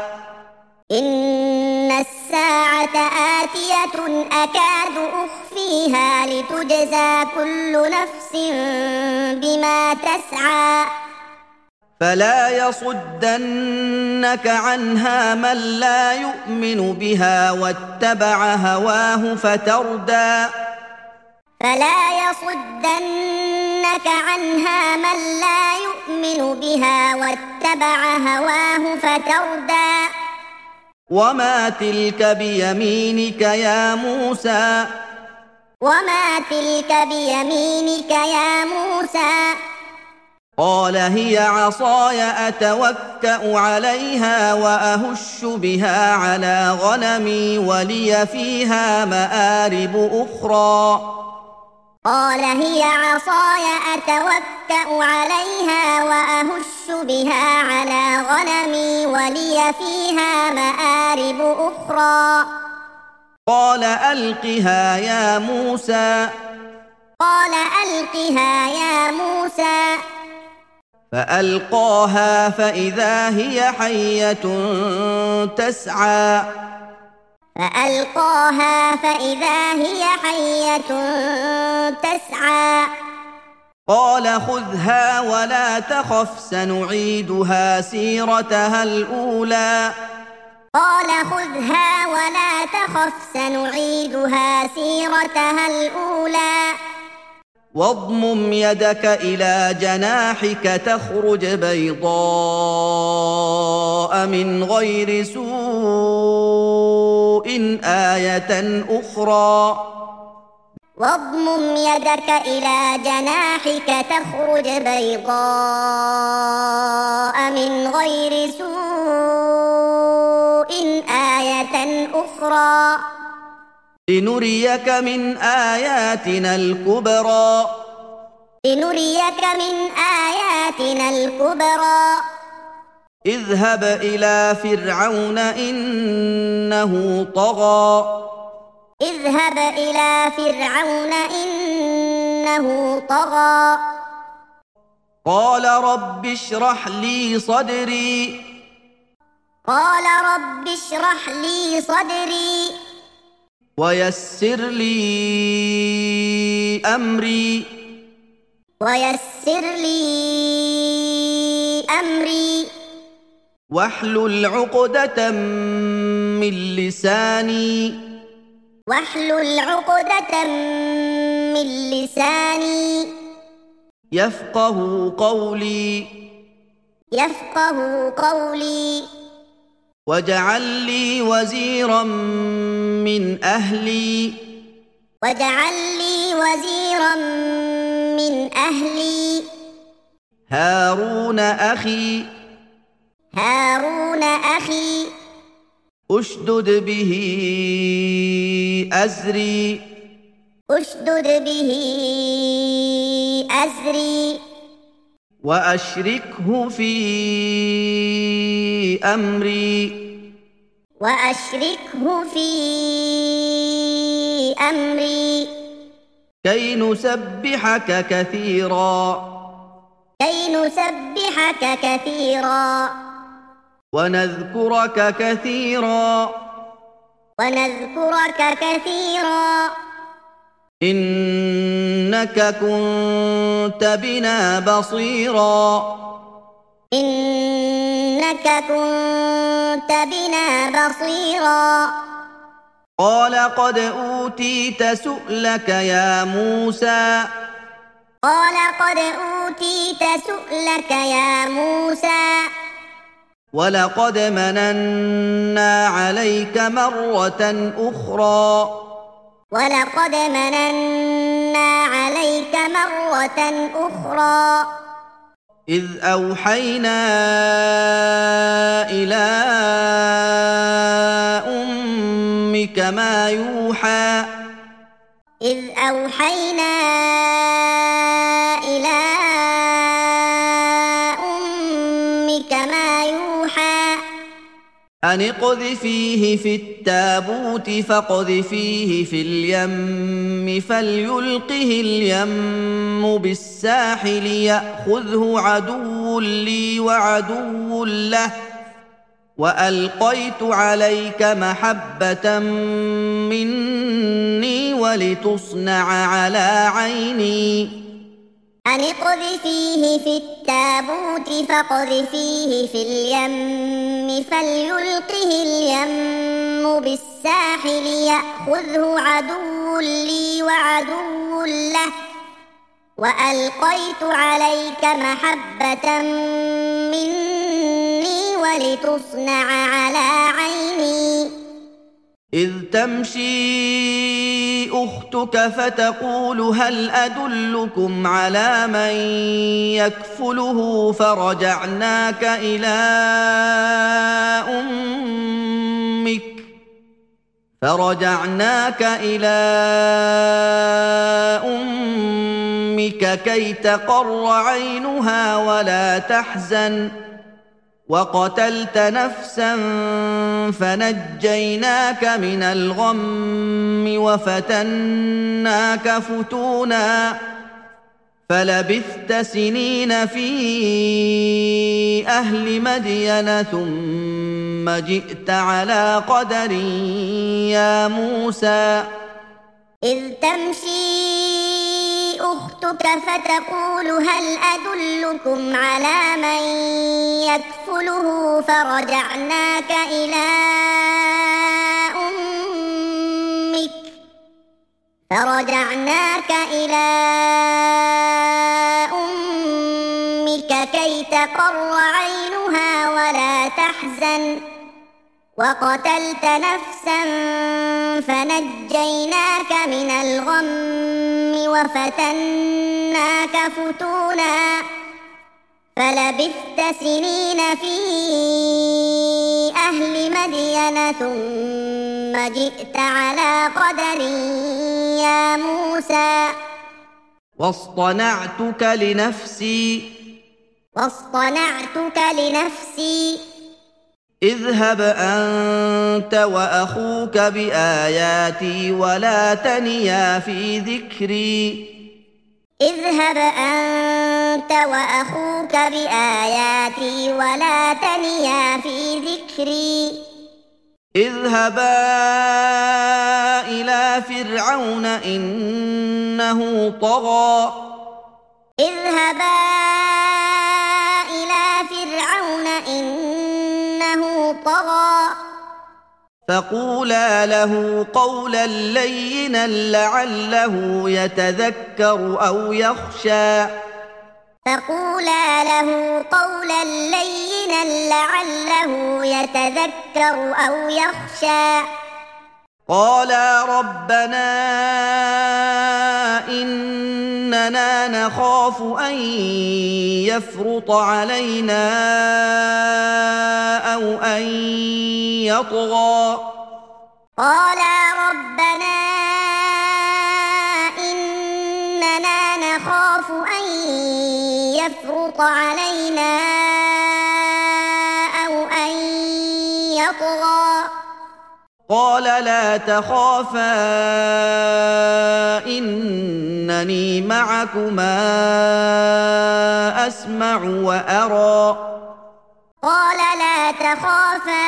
إن الساعة آتية أكاد أخفيها لتجزى كل نفس بما تسعى فلا يصدنك عنها من لا يؤمن بها واتبع هواه فتردى فلا يصدنك عنها من لا يؤمن بها واتبع هواه فتردى وما تلك بيمينك يا موسى وما تلك بيمينك يا موسى قال هي عصاي أتوكأ عليها وأهش بها على غنمي ولي فيها مآرب أخرى قال هي عصاي أتوكأ عليها وأهش بها على غنمي ولي فيها مآرب أخرى قال ألقها يا موسى قال ألقها يا موسى فألقاها فإذا هي حية تسعى فألقاها فإذا هي حية تسعى قال خذها ولا تخف سنعيدها سيرتها الأولى قال خذها ولا تخف سنعيدها سيرتها الأولى واضمم يدك إلى جناحك تخرج بيضاء من غير سوء آية أخرى واضمم يدك إلى جناحك تخرج بيضاء من غير سوء آية أخرى لنريك من آياتنا الكبرى لنريك من آياتنا الكبرى اذهب إلى فرعون إنه طغى اذهب إلى فرعون إنه طغى قال رب اشرح لي صدري قال رب اشرح لي صدري ويسر لي أمري ويسر لي أمري واحلل عقدة من لساني واحلل عقدة من لساني يفقه قولي يفقه قولي واجعل لي وزيرا من أهلي واجعل لي وزيرا من أهلي هارون أخي هارون أخي أشدد به أزري أشدد به أزري وأشركه في أمري وأشركه في أمري كي نسبحك كثيرا كي نسبحك كثيرا ونذكرك كثيرا ونذكرك كثيرا إنك كنت بنا بصيرا إنك كنت بنا بصيرا قال قد أوتيت سؤلك يا موسى قال قد أوتيت سؤلك يا موسى ولقد مننا عليك مرة أخرى ولقد مننا عليك مرة أخرى إذ أوحينا إلى أمك ما يوحى إذ أوحينا إلى أمك ما يوحى أن اقذفيه في التابوت فاقذفيه في اليم فليلقه اليم بالساحل يأخذه عدو لي وعدو له وألقيت عليك محبة مني ولتصنع على عيني أن اقذفيه في التابوت فاقذفيه في اليم فليلقه اليم بالساحل يأخذه عدو لي وعدو له وألقيت عليك محبة مني ولتصنع على عيني إذ تمشي أختك فتقول هل أدلكم على من يكفله فرجعناك إلى أمك فرجعناك إلى أمك كي تقر عينها ولا تحزن وقتلت نفسا فنجيناك من الغم وفتناك فتونا فلبثت سنين في أهل مدين ثم جئت على قدر يا موسى إذ تمشي أختك فتقول هل أدلكم على من يكفله فرجعناك إلى أمك فرجعناك إلى أمك كي تقر عينها ولا تحزن وقتلت نفسا فنجيناك من الغم وفتناك فتونا فلبثت سنين في أهل مدين ثم جئت على قدر يا موسى واصطنعتك لنفسي واصطنعتك لنفسي اذهب أنت وأخوك بآياتي ولا تنيا في ذكري اذهب أنت وأخوك بآياتي ولا تنيا في ذكري اذهبا إلى فرعون إنه طغى اذهبا إلى فرعون إنه طغى فقولا له قولا لينا لعله يتذكر أو يخشى فقولا له قولا لينا لعله يتذكر أو يخشى قالا ربنا إننا نخاف أن يفرط علينا أو أن يطغى قالا ربنا إننا نخاف أن يفرط علينا أو أن يطغى قال لا تخافا إنني معكما أسمع وأرى قال لا تخافا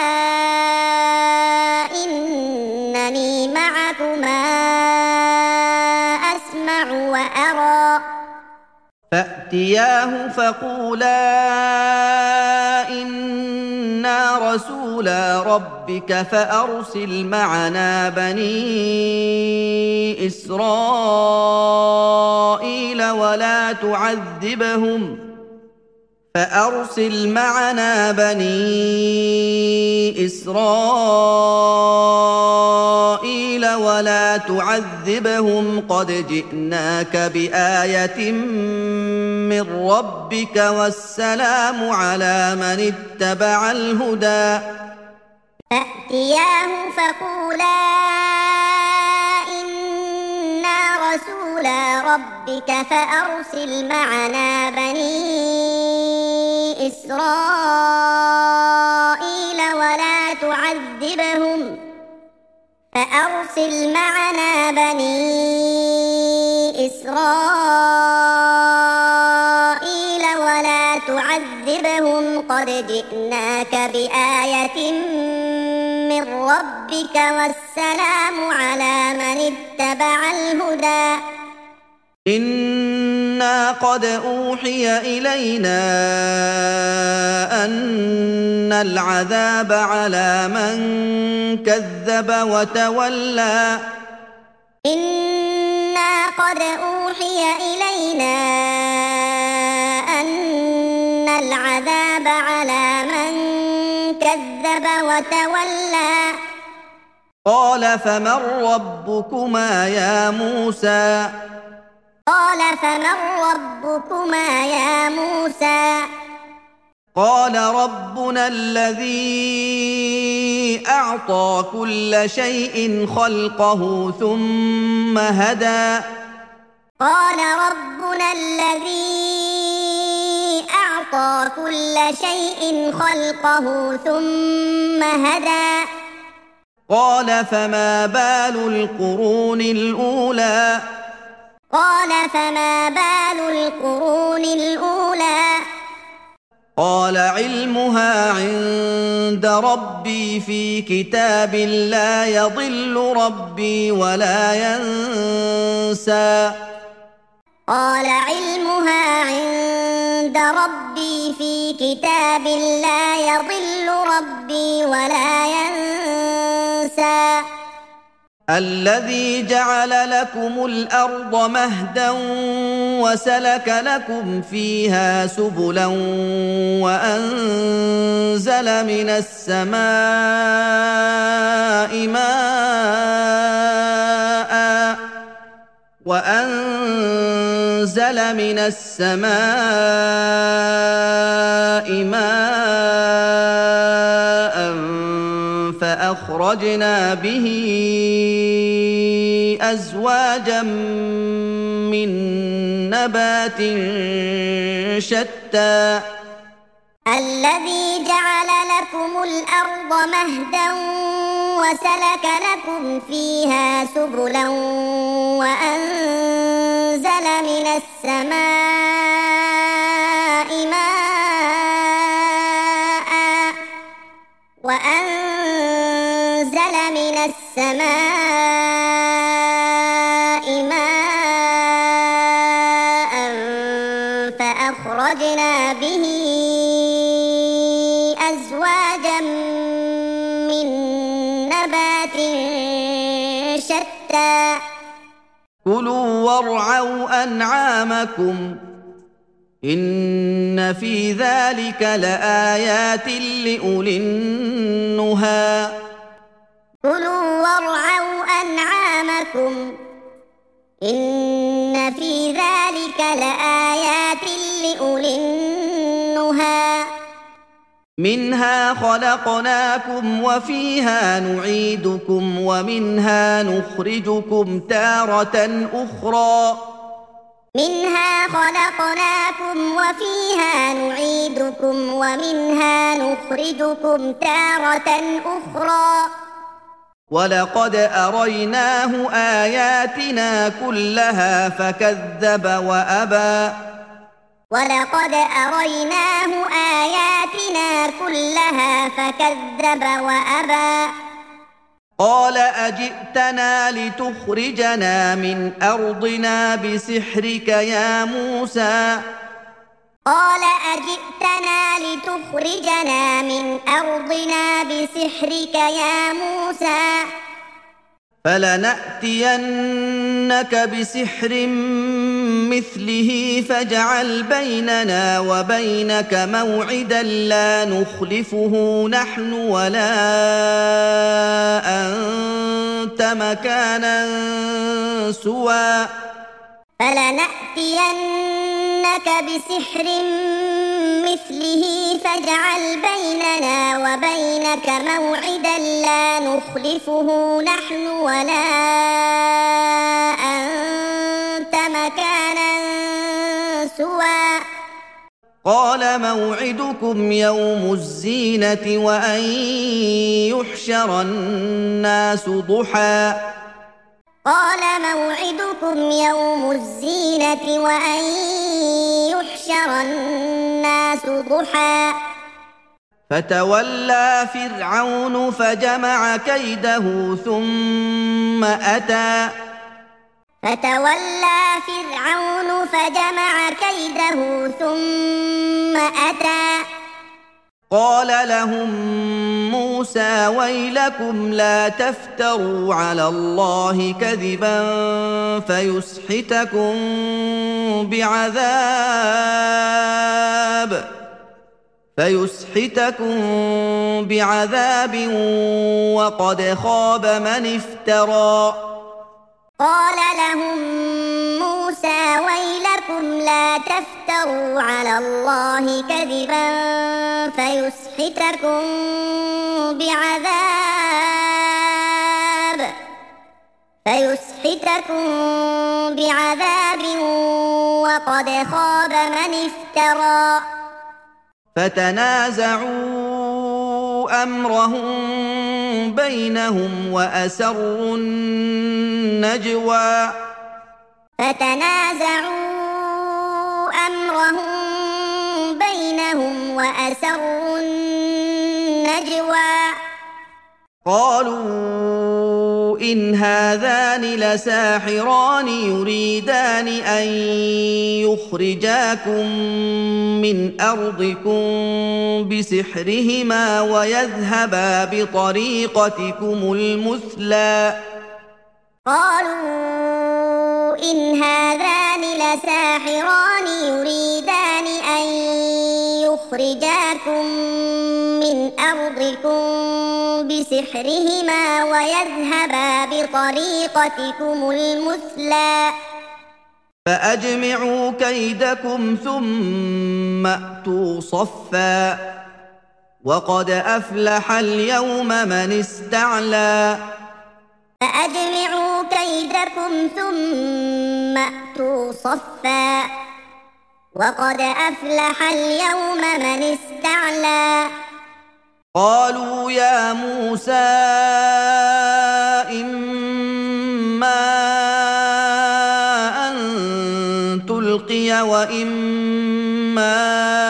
إنني معكما أسمع وأرى فأتياه فقولا إنا رسولا ربك فأرسل معنا بني إسرائيل ولا تعذبهم فأرسل معنا بني إسرائيل ولا تعذبهم قد جئناك بآية من ربك والسلام على من اتبع الهدى فأتياه فقولا إنا رسولا ربك فأرسل معنا بني إسرائيل ولا تعذبهم فأرسل معنا بني إسرائيل ولا تعذبهم قد جئناك بآية من ربك والسلام على من اتبع الهدى إنا قد أوحي إلينا أن العذاب على من كذب وتولى إنا قد أوحي إلينا أن العذاب على من كذب وتولى قال فمن ربكما يا موسى قال فمن ربكما يا موسى قال ربنا الذي أعطى كل شيء خلقه ثم هدى قال ربنا الذي أعطى كل شيء خلقه ثم هدى قال فما بال القرون الأولى قال فما بال القرون الأولى قال علمها عند ربي في كتاب لا يضل ربي ولا ينسى قال علمها عند ربي في كتاب لا يضل ربي ولا ينسى الذي جعل لكم الأرض مهدا وسلك لكم فيها سبلا وأنزل من السماء ماء وأنزل من السماء ماء فأخرجنا به أزواجا من نبات شتى الذي جعل لكم الأرض مهدا وسلك لكم فيها سبلا وأنزل من السماء ماء وأنزل من السماء ماء فأخرجنا به أزواجا من نبات شتى كلوا وارعوا أنعامكم إن في ذلك لآيات لأولي النهى كلوا وارعوا أنعامكم إن في ذلك لآيات لأولي النهى منها خلقناكم وفيها نعيدكم ومنها نخرجكم تارة أخرى منها خلقناكم وفيها نعيدكم ومنها نخرجكم تارة أخرى ولقد أريناه آياتنا كلها فكذب وأبى ولقد أريناه آياتنا كلها فكذب وأبى قال أجئتنا لتخرجنا من أرضنا بسحرك يا موسى قال أجئتنا لتخرجنا من أرضنا بسحرك يا موسى فلنأتينك بسحر مثله فاجعل بيننا وبينك موعدا لا نخلفه نحن ولا أنت مكانا سوى فلنأتينك بسحر مثله فاجعل بيننا وبينك موعدا لا نخلفه نحن ولا أنت مكانا سوى قال موعدكم يوم الزينة وأن يحشر الناس ضحى قال موعدكم يوم الزينة وأن يحشر الناس ضحى فتولى فرعون فجمع كيده ثم أتى فتولى فرعون فجمع كيده ثم أتى قال لهم موسى ويلكم لا تفتروا على الله كذبا فيسحتكم بعذاب فيسحتكم بعذاب وقد خاب من افترى قال لهم موسى ويلكم لا تفتروا على الله كذبا فيسحتكم بعذاب فيسحتكم بعذاب وقد خاب من افترى فتنازعوا أمرهم بينهم وأسروا النجوى فتنازعوا أمرهم بينهم وأسروا النجوى قالوا إن هذان لساحران يريدان أن يخرجاكم من أرضكم بسحرهما ويذهبا بطريقتكم المثلى قالوا إن هذان لساحران يريدان أن يخرجاكم من أرضكم بسحرهما ويذهبا بطريقتكم المثلى فأجمعوا كيدكم ثم أتوا صفا وقد أفلح اليوم من استعلى فأجمعوا كيدكم ثم أتوا صفا وقد أفلح اليوم من استعلى قالوا يا موسى إما أن تلقي وإما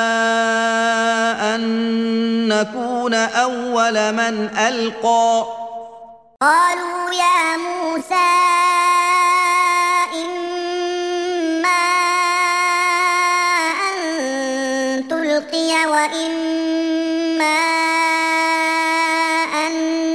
أن نكون أول من ألقى قالوا يا موسى إما أن تلقي وإما أن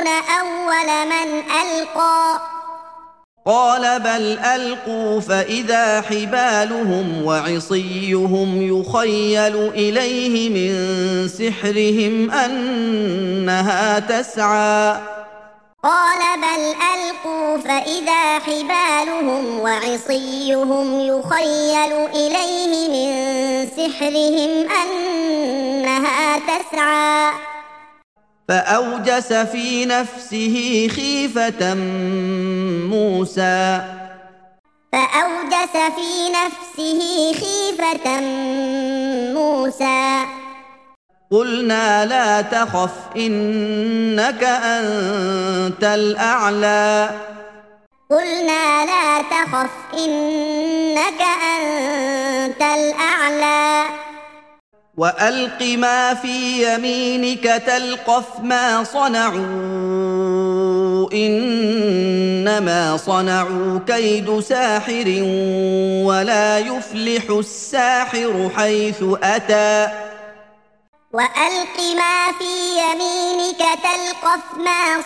أتقتلون أول من ألقى قال بل ألقوا فإذا حبالهم وعصيهم يخيل إليه من سحرهم أنها تسعى قال بل ألقوا فإذا حبالهم وعصيهم يخيل إليه من سحرهم أنها تسعى فأوجس في نفسه خيفة موسى فأوجس في نفسه خيفة موسى قلنا لا تخف إنك أنت الأعلى قلنا لا تخف إنك أنت الأعلى وألق ما في يمينك تلقف ما صنعوا إنما صنعوا كيد ساحر ولا يفلح الساحر حيث أتى وألق ما في يمينك تلقف ما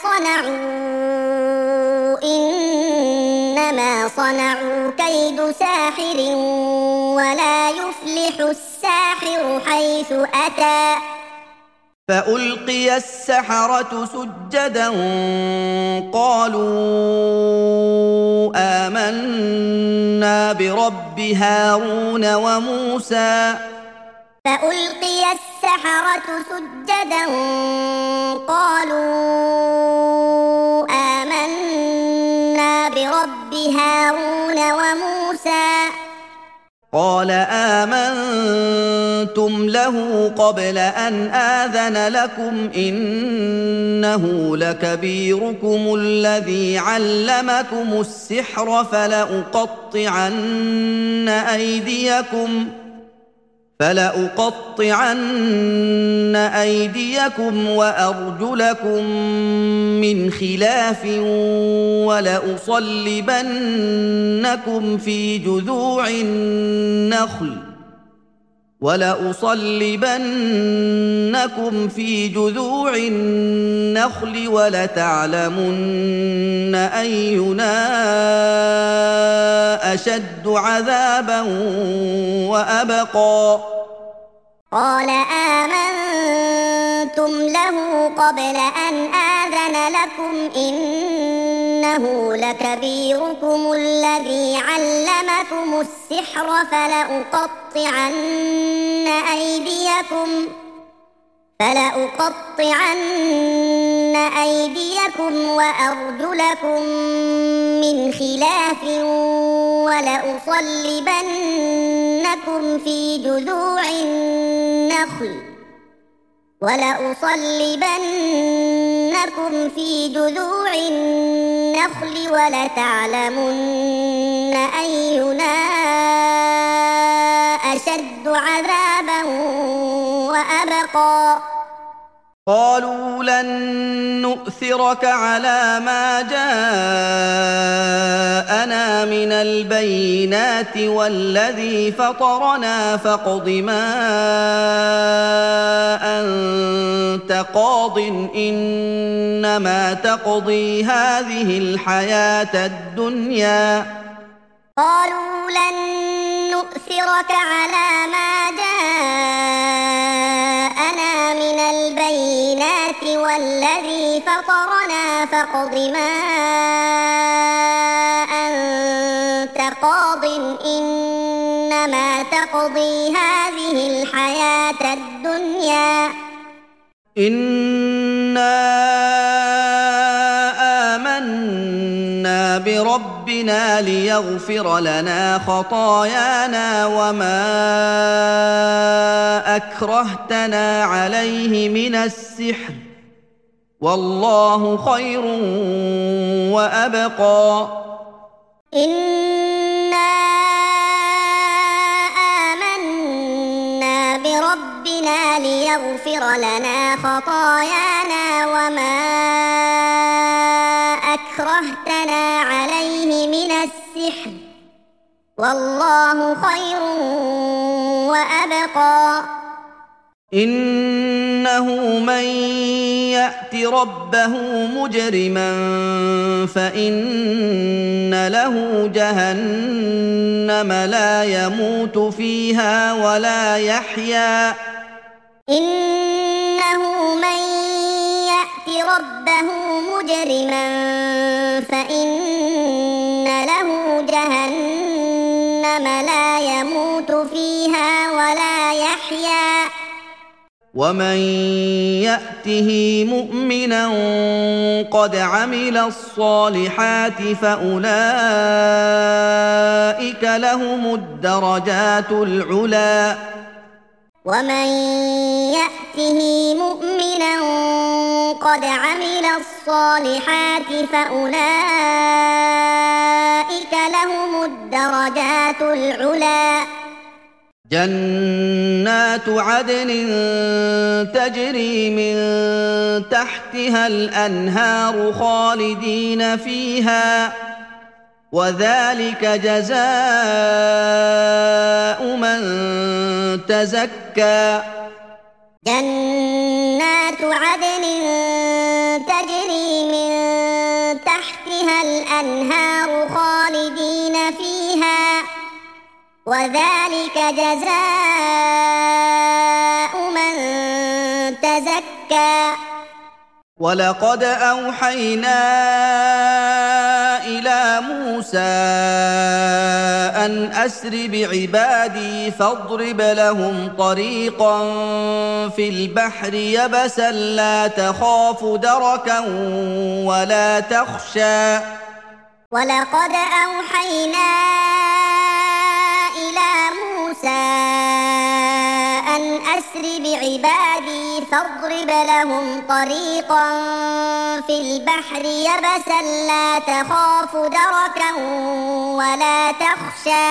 صنعوا إنما صنعوا كيد ساحر ولا يفلح الساحر حيث أتى فألقي السحرة سجدا قالوا آمنا برب هارون وموسى فألقي السحرة سجدا قالوا آمنا برب هارون وموسى قال آمنتم له قبل أن آذن لكم إنه لكبيركم الذي علمكم السحر فلأقطعن أيديكم فلأقطعن أيديكم وأرجلكم من خلاف ولأصلبنكم في جذوع النخل ولأصلبنكم في جذوع النخل ولتعلمن أينا أشد عذابا وأبقى قال آمنتم له قبل أن آذن لكم إنه لكبيركم الذي علمكم السحر فلأقطعن أيديكم فلأقطعن أيديكم وأرجلكم من خلاف ولأصلبنكم في جذوع النخل ولأصلبنكم في جذوع النخل ولتعلمن أينا أشد عذابا وأبقى قالوا لن نؤثرك على ما جاءنا من البينات والذي فطرنا فاقض ما أنت قاض إنما تقضي هذه الحياة الدنيا قالوا لن نؤثرك على ما جاءنا من البينات والذي فطرنا فاقض ما أنت قاض إنما تقضي هذه الحياة الدنيا إنا آمنا بربنا ليغفر لنا خطايانا وما أكرهتنا عليه من السحر والله خير وأبقى إنا آمنا بربنا ليغفر لنا خطايانا وما أكرهتنا عليه من السحر والله خير وأبقى إنه من يأت ربه مجرما فإن له جهنم لا يموت فيها ولا يحيا إنه من يأت ربه مجرما فإن له جهنم لا يموت فيها ولا يحيا ومن يأته مؤمنا قد عمل الصالحات فأولئك لهم الدرجات العلى ومن يأته مؤمنا قد عمل الصالحات فأولئك لهم الدرجات العلى جنات عدن تجري من تحتها الأنهار خالدين فيها وذلك جزاء من تزكى جنات عدن تجري من تحتها الأنهار خالدين فيها وذلك جزاء من تزكى ولقد أوحينا إلى موسى أن أسر بعبادي فاضرب لهم طريقا في البحر يبسا لا تخاف دركا ولا تخشى ولقد أوحينا إلى موسى أن أسر بعبادي فاضرب لهم طريقا في البحر يبسا لا تخاف دركا ولا تخشى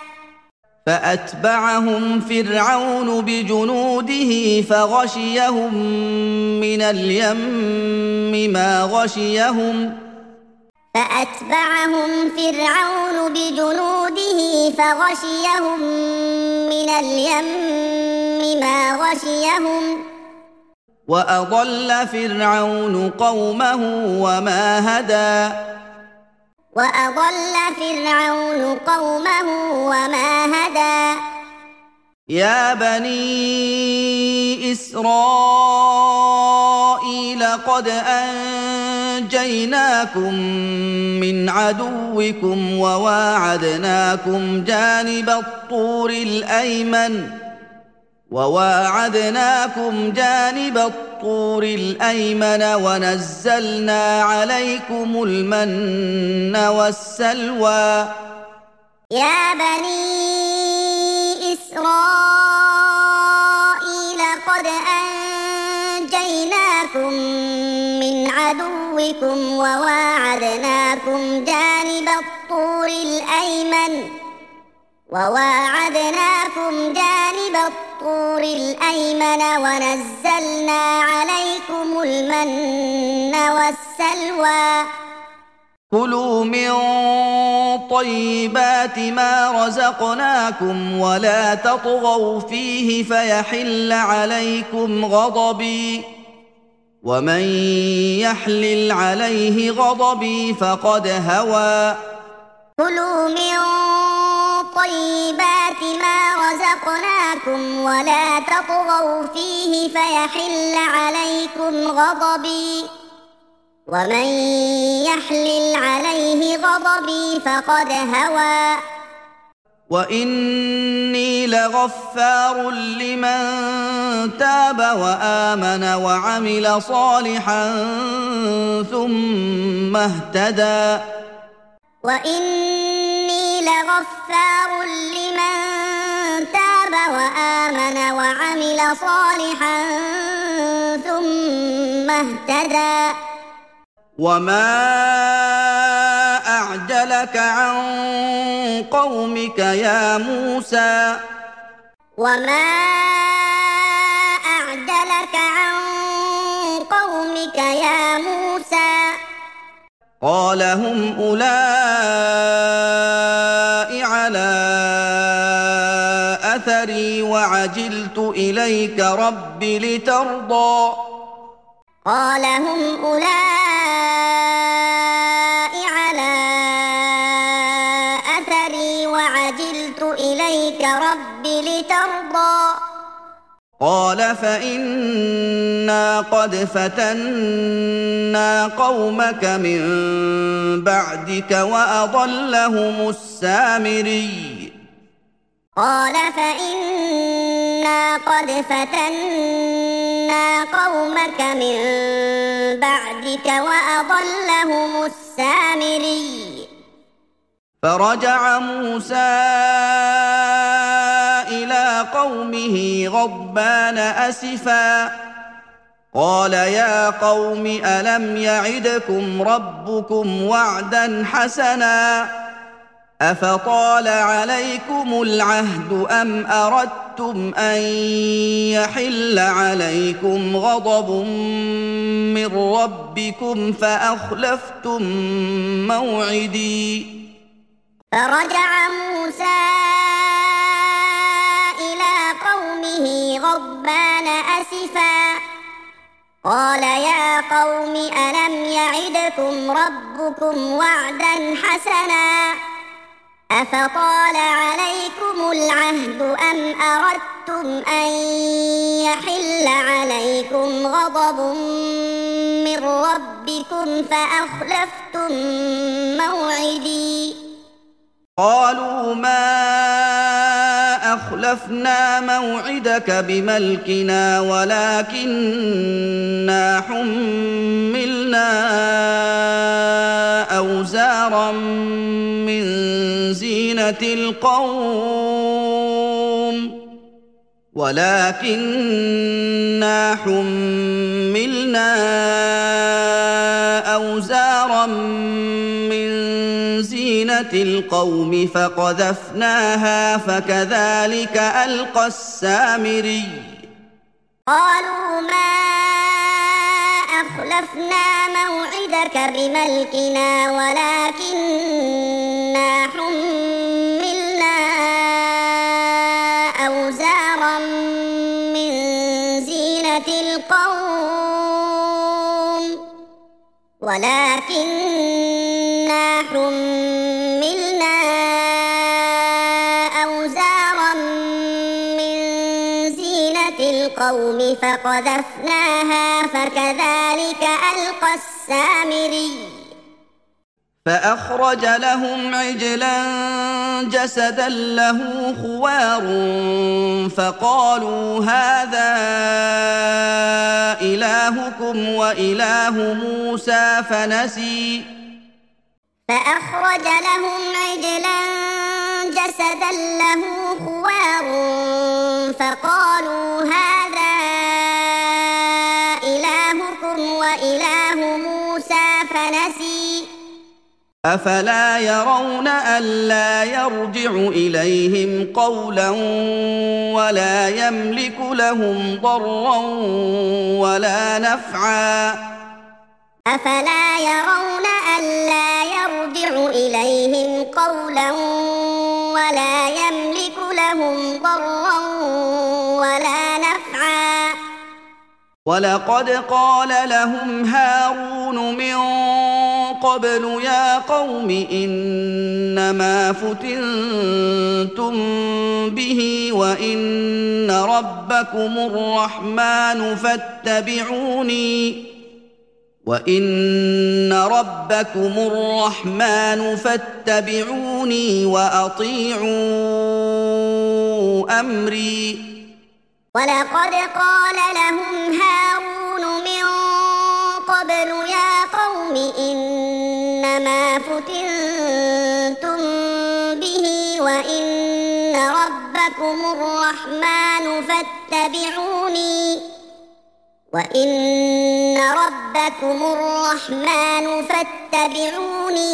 فأتبعهم فرعون بجنوده فغشيهم من اليم ما غشيهم فأتبعهم فرعون بجنوده فغشيهم من اليم ما غشيهم وأضل فرعون قومه وما هدى وأضل فرعون قومه وما هدى يا بني إسرائيل قد أنجيناكم من عدوكم وواعدناكم جانب الطور الأيمن وواعدناكم جانب الطور الأيمن ونزلنا عليكم المن والسلوى يا بني إسرائيل قد أنجيناكم من عدوكم وواعدناكم جانب الطور الأيمن وواعدناكم جانب الطور الأيمن ونزلنا عليكم المن والسلوى كلوا من طيبات ما رزقناكم ولا تطغوا فيه فيحل عليكم غضبي ومن يحلل عليه غضبي فقد هوى كلوا من طيبات ما رزقناكم ولا تطغوا فيه فيحل عليكم غضبي ومن يحلل عليه غضبي فقد هوى وإني لغفار لمن تاب وآمن وعمل صالحا ثم اهتدى وإني لغفار لمن تاب وآمن وعمل صالحا ثم اهتدى وما أعجلك عن قومك يا موسى وما أعجلك عن قومك يا موسى قال هم أولئك على أثري وعجلت إليك رب لترضى قال هم أولئك على أثري وعجلت إليك رب لترضى قال فإنا قد فتنا قومك من بعدك وأضلهم السامري قال فإنا قد فتنا قومك من بعدك وأضلهم السامري فرجع موسى إلى قومه غضبان أسفا قال يا قوم ألم يعدكم ربكم وعدا حسنا أفطال عليكم العهد أم أردتم أن يحل عليكم غضب من ربكم فأخلفتم موعدي فرجع موسى إلى قومه غضبان أسفا قال يا قوم ألم يعدكم ربكم وعدا حسنا أفطال عليكم العهد أم أردتم أن يحل عليكم غضب من ربكم فأخلفتم موعدي قالوا ما أخلفنا موعدك بملكنا ولكننا حملنا أوزارا من زينة القوم ولكننا حملنا أوزارا من زينة القوم فقذفناها فكذلك ألقى السامري قالوا ما أخلفنا موعدك بملكنا ولكننا حملنا أوزارا من زينة القوم ولكننا حملنا أوزارا من زينة القوم فقذفناها فكذلك ألقى السامري فأخرج لهم عجلا جسدا له خوار فقالوا هذا إلهكم وإله موسى فنسي فأخرج لهم عجلا جسدا له خوار فقالوا هذا إلهكم وإله موسى فنسي أفلا يرون ألا يرجع إليهم قولا ولا يملك لهم ضرا ولا نفعا أفلا يرون ألا يرجع إليهم قولا ولا يملك لهم ضرا ولا نفعا ولقد قال لهم هارون من قبل يا قوم إنما فتنتم به وإن ربكم الرحمن فاتبعوني وإن ربكم الرحمن فاتبعوني وأطيعوا أمري ولقد قال لهم هارون من قبل يا قوم إنما فتنتم به وإن ربكم الرحمن فاتبعوني وإن ربكم الرحمن فاتبعوني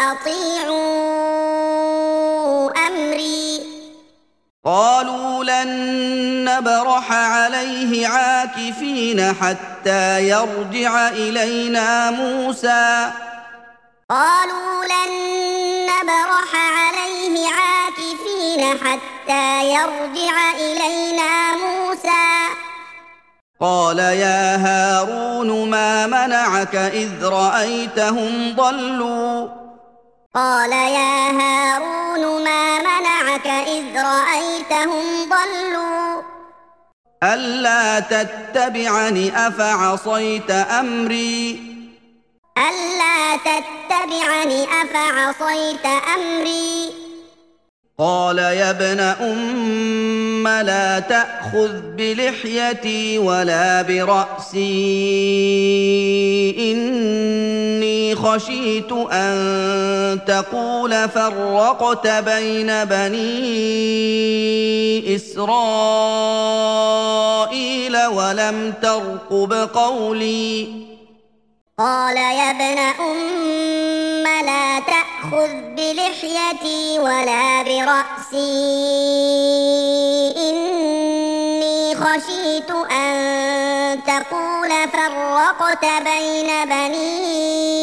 وأطيعوا أمري قالوا لن نبرح عليه عاكفين حتى يرجع إلينا موسى قالوا لن نبرح عليه عاكفين حتى حتى يرجع إلينا موسى قال يا هارون ما منعك إذ رأيتهم ضلوا قال يا هارون ما منعك إذ رأيتهم ضلوا ألا تتبعني أفعصيت أمري ألا تتبعني أفعصيت أمري قال يا ابن أم لا تأخذ بلحيتي ولا برأسي إني خشيت أن تقول فرقت بين بني إسرائيل ولم ترقب قولي قال يا ابن أم لا تأخذ بلحيتي ولا برأسي إني خشيت أن تقول فرقت بين بني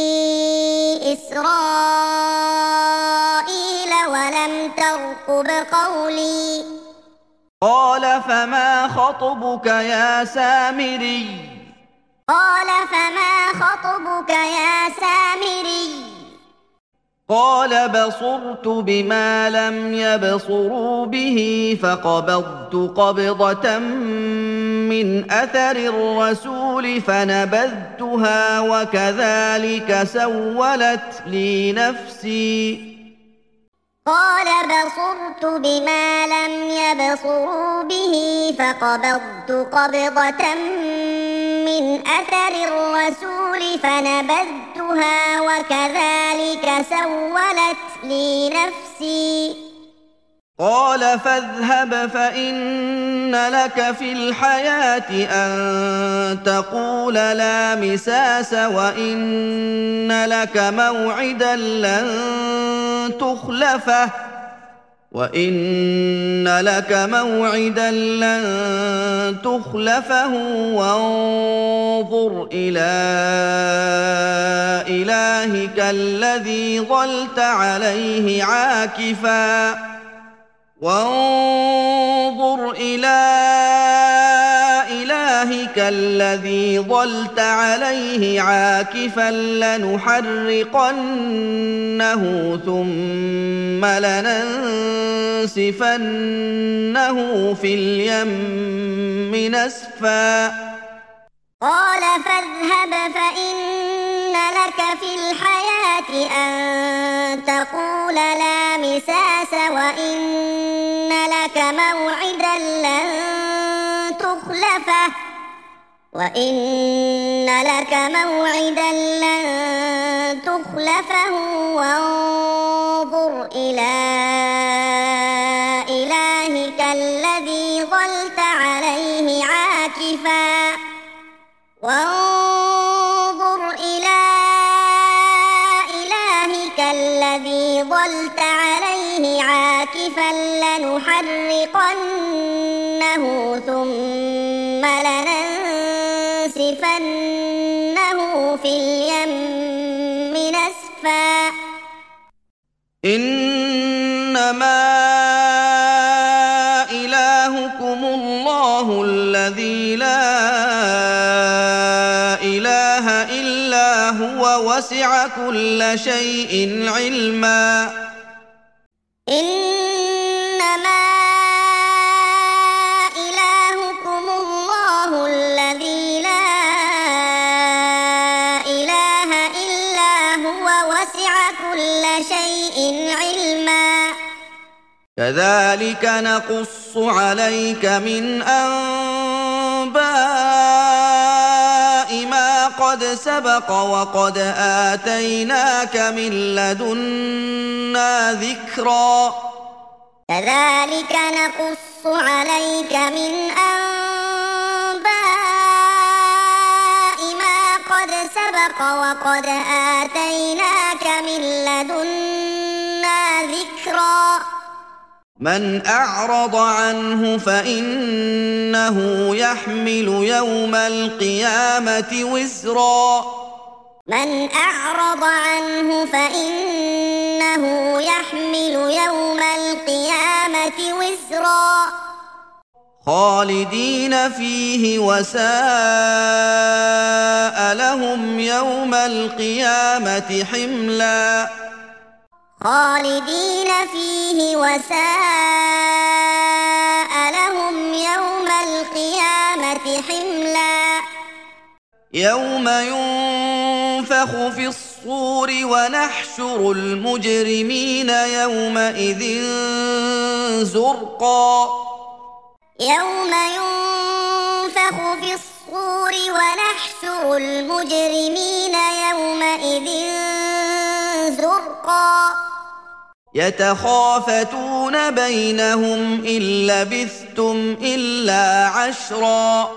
إسرائيل ولم ترقب قولي قال فما خطبك يا سامري قال فما خطبك يا سامري قال بصرت بما لم يبصروا به فقبضت قبضة من أثر الرسول فنبذتها وكذلك سولت لي نفسي قال بصرت بما لم يبصروا به فقبضت قبضة من أثر الرسول فنبذتها وكذلك سولت لي نفسي قال فاذهب فإن لك في الحياة أن تقول لا مساس وإن لك موعدا لن تخلفه وإن لك موعدا لن تخلفه وانظر إلى إلهك الذي ظلت عليه عاكفا وانظر إلى إلهك الذي ظلت عليه عاكفا لنحرقنه ثم لننسفنه في اليم نسفا قال فاذهب فإن لك في الحياة أن تقول لا مساس وإن لك موعدا لن تخلفه وإن لك موعدا لن تخلفه وانظر إلى إلهك الذي ظلت عليه عاكفا وانظر إلى إلهك الذي ظلت عليه عاكفا لنحرقنه ثم لننسفنه في اليم نسفا إنما إلهكم الله الذي لا إله إلا هو وسع كل شيء علما إنما إلهكم الله الذي لا إله إلا هو وسع كل شيء علما كذلك نقص عليك من أنباء ما قد سبق وقد آتيناك من لدنا ذكرا كذلك نقص عليك من أنباء ما قد سبق وقد آتيناك من لدنا ذكرا من أعرض عنه فإنه يحمل يوم القيامة وزرا من أعرض عنه فإنه إنه يحمل يوم القيامة وزرا خالدين فيه وساء لهم يوم القيامة حملا خالدين فيه وساء لهم يوم القيامة حملا يوم ينفخ في الصور ونحشر المجرمين يومئذ زرقا يوم ينفخ في الصور ونحشر المجرمين يومئذ زرقا يتخافتون بينهم إن لبثتم إلا عشرا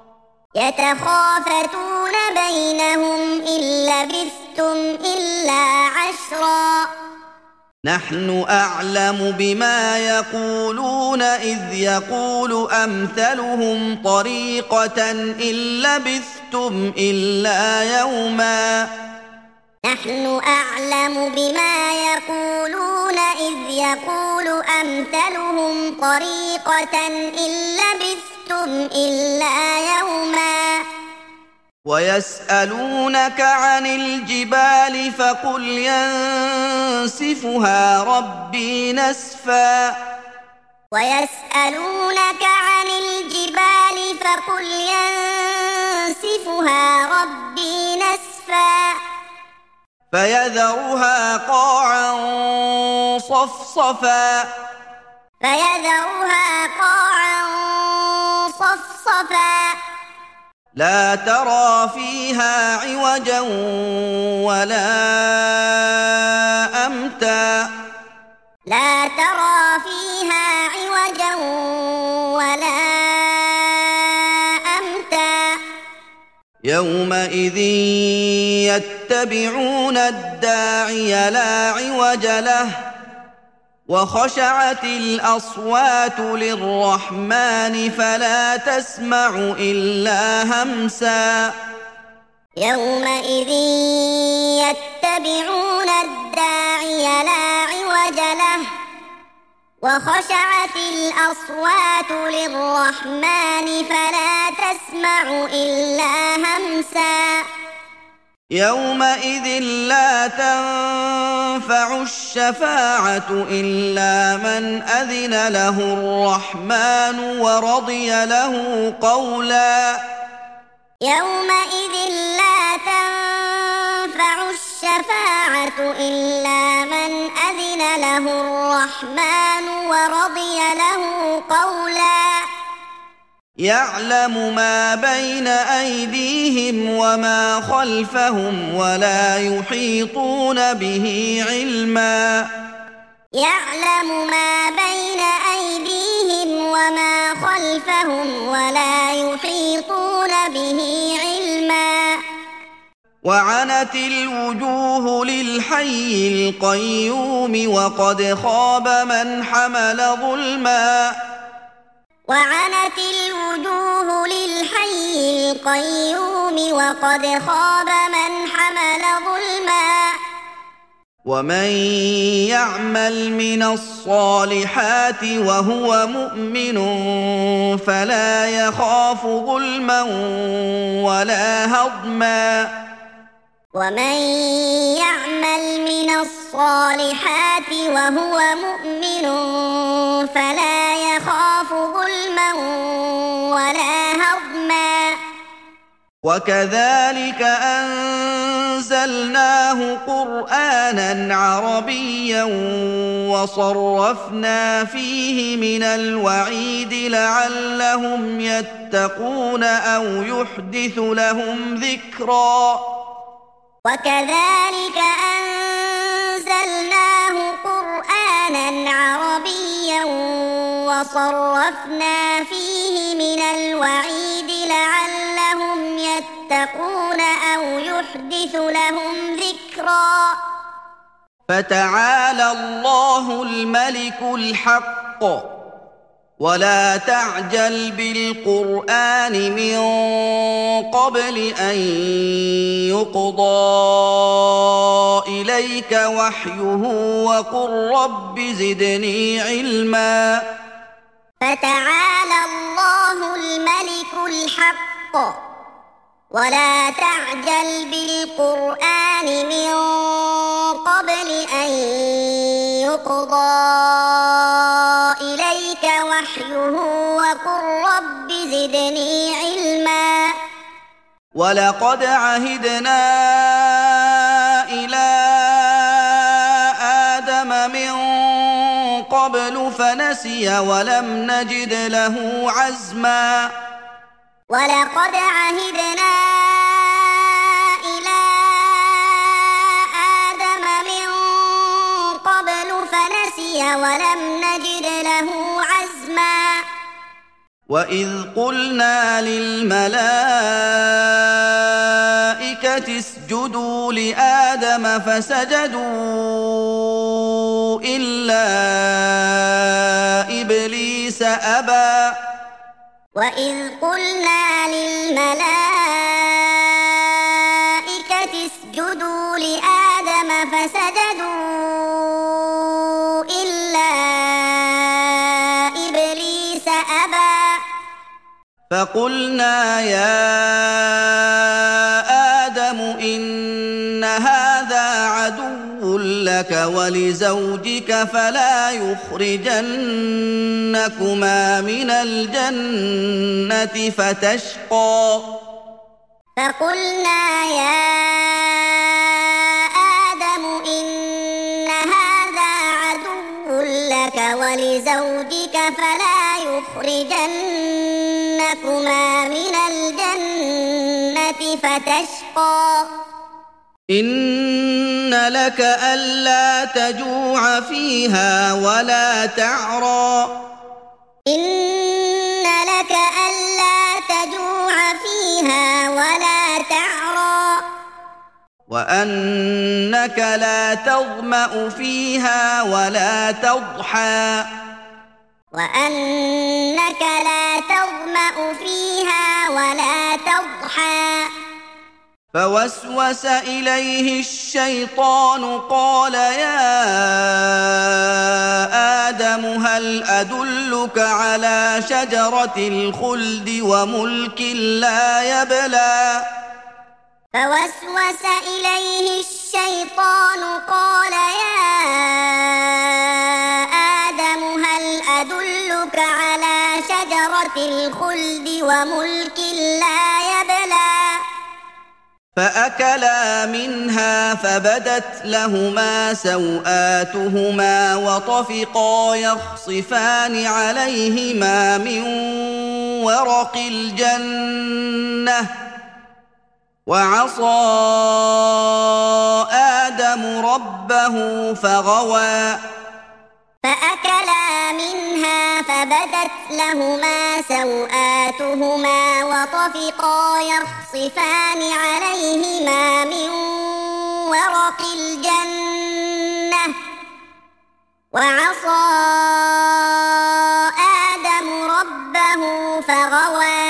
يتخافتون بينهم إن لبثتم إلا عشرا نحن أعلم بما يقولون إذ يقول أمثلهم طريقة إن لبثتم إلا يوما نحن أعلم بما يقولون إذ يقول أمثلهم طريقة إن لبثتم إلا يوما ويسألونك عن الجبال فقل ينسفها ربي نسفا ويسألونك عن الجبال فقل ينسفها ربي نسفا فيذرها قاعا صفصفا فيذرها قاعا صفصفا لا ترى فيها عوجا ولا أمتا لا ترى فيها عوجا ولا أمتا يومئذ يتبعون الداعي لا عوج له وخشعت الأصوات للرحمن فلا تسمع إلا همسا يومئذ يتبعون الداعي لا عوج له وخشعت الأصوات للرحمن فلا تسمع إلا همسا يومئذ لا تنفع الشفاعة إلا من أذن له الرحمن ورضي له قولا يومئذ لا تنفع الشفاعة إلا من أذن له الرحمن ورضي له قولا يعلم ما بين أيديهم وما خلفهم ولا يحيطون به علما يعلم ما بين أيديهم وما خلفهم ولا يحيطون به علما وعنت الوجوه للحي القيوم وقد خاب من حمل ظلما وعنت الوجوه للحي القيوم وقد خاب من حمل ظلما ومن يعمل من الصالحات وهو مؤمن فلا يخاف ظلما ولا هضما ومن يعمل من الصالحات وهو مؤمن فلا يخاف ظلما ولا هضما وكذلك أنزلناه قرآنا عربيا وصرفنا فيه من الوعيد لعلهم يتقون أو يحدث لهم ذكرا وكذلك أنزلناه قرآنا عربيا وصرفنا فيه من الوعيد لعلهم يتقون أو يحدث لهم ذكرا فتعالى الله الملك الحق ولا تعجل بالقرآن من قبل أن يقضى إليك إليك وحيه وقل رب زدني علما. فتعالى الله الملك الحق ولا تعجل بالقرآن من قبل أن يقضى إليك وحيه وقل رب زدني علما. ولقد عهدنا إلى آدم من قبل فنسي ولم نجد له عزما. ولقد عهدنا إلى آدم من قبل فنسي ولم نجد له عزما. وإذ قلنا للملائكة اسجدوا لآدم فسجدوا إلا إبليس أبى. وإذ قلنا للملائكة اسجدوا لآدم فسجدوا إلا إبليس أبى. فقلنا يا آدم إن هذا عدو لك ولزوجك فلا يخرجنكما من الجنة فتشقى. فقلنا يا آدم إن هذا عدو لك ولزوجك فلا يخرجنكما من الجنة فتشقى. إن لك ألا تجوع فيها ولا تعرى. إن لك ألا تجوع فيها ولا تعرى. وأنك لا تظمأ فيها ولا تضحى. وأنك لا تظمأ فيها ولا تضحى. فوسوس إليه الشيطان قال يا آدم هل أدلك على شجرة الخلد وملك لا يبلى. فوسوس إليه الشيطان قال يا آدم هل أدلك على شجرة الخلد وملك لا يبلى. فأكلا منها فبدت لهما سوآتهما وطفقا يخصفان عليهما من ورق الجنة وعصى آدم ربه فغوى. فأكلا منها فبدت لهما سوآتهما وطفقا يخصفان عليهما من ورق الجنة وعصى آدم ربه فغوى.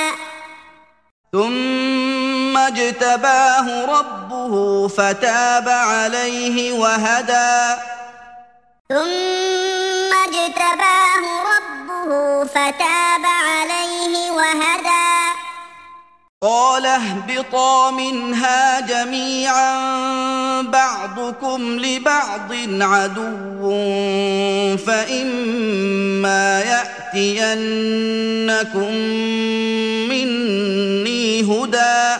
ثم اجتباه ربه فتاب عليه وهدى. ثم اجتباه ربه فتاب عليه وهدى. قال اهبطا منها جميعا بعضكم لبعض عدو فإما يأتينكم مني هدى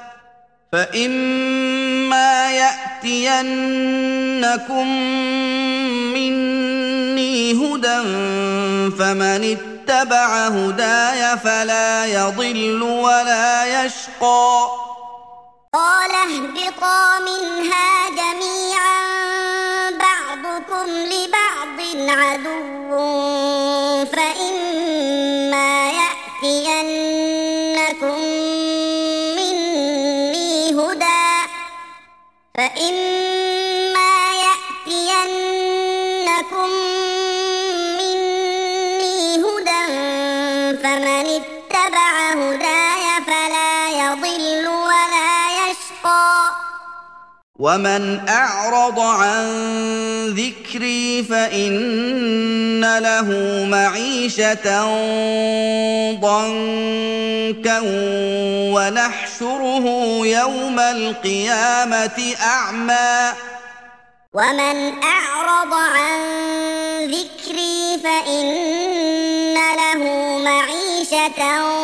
فإما يأتينكم مني هدى فمن اتبع هداي فلا يضل ولا يشقى. قال اهبطا منها جميعا بعضكم لبعض عدو فإما يأتينكم مني هدى فإما يأتينكم مني هدى فمن اتبع هداي فلا يضل ولا يشقى. ومن أعرض عن ذكري فإن له معيشة ضنكا ونحشره يوم القيامة أعمى ومن أعرض عن ذكري فإن له معيشة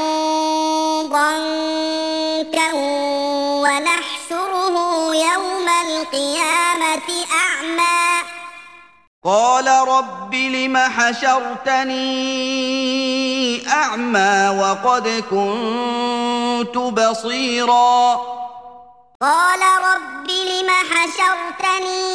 ضنكا ونحشره يوم القيامة أعمى قال رب لم حشرتني أعمى وقد كنت بصيرا قال رب لم حشرتني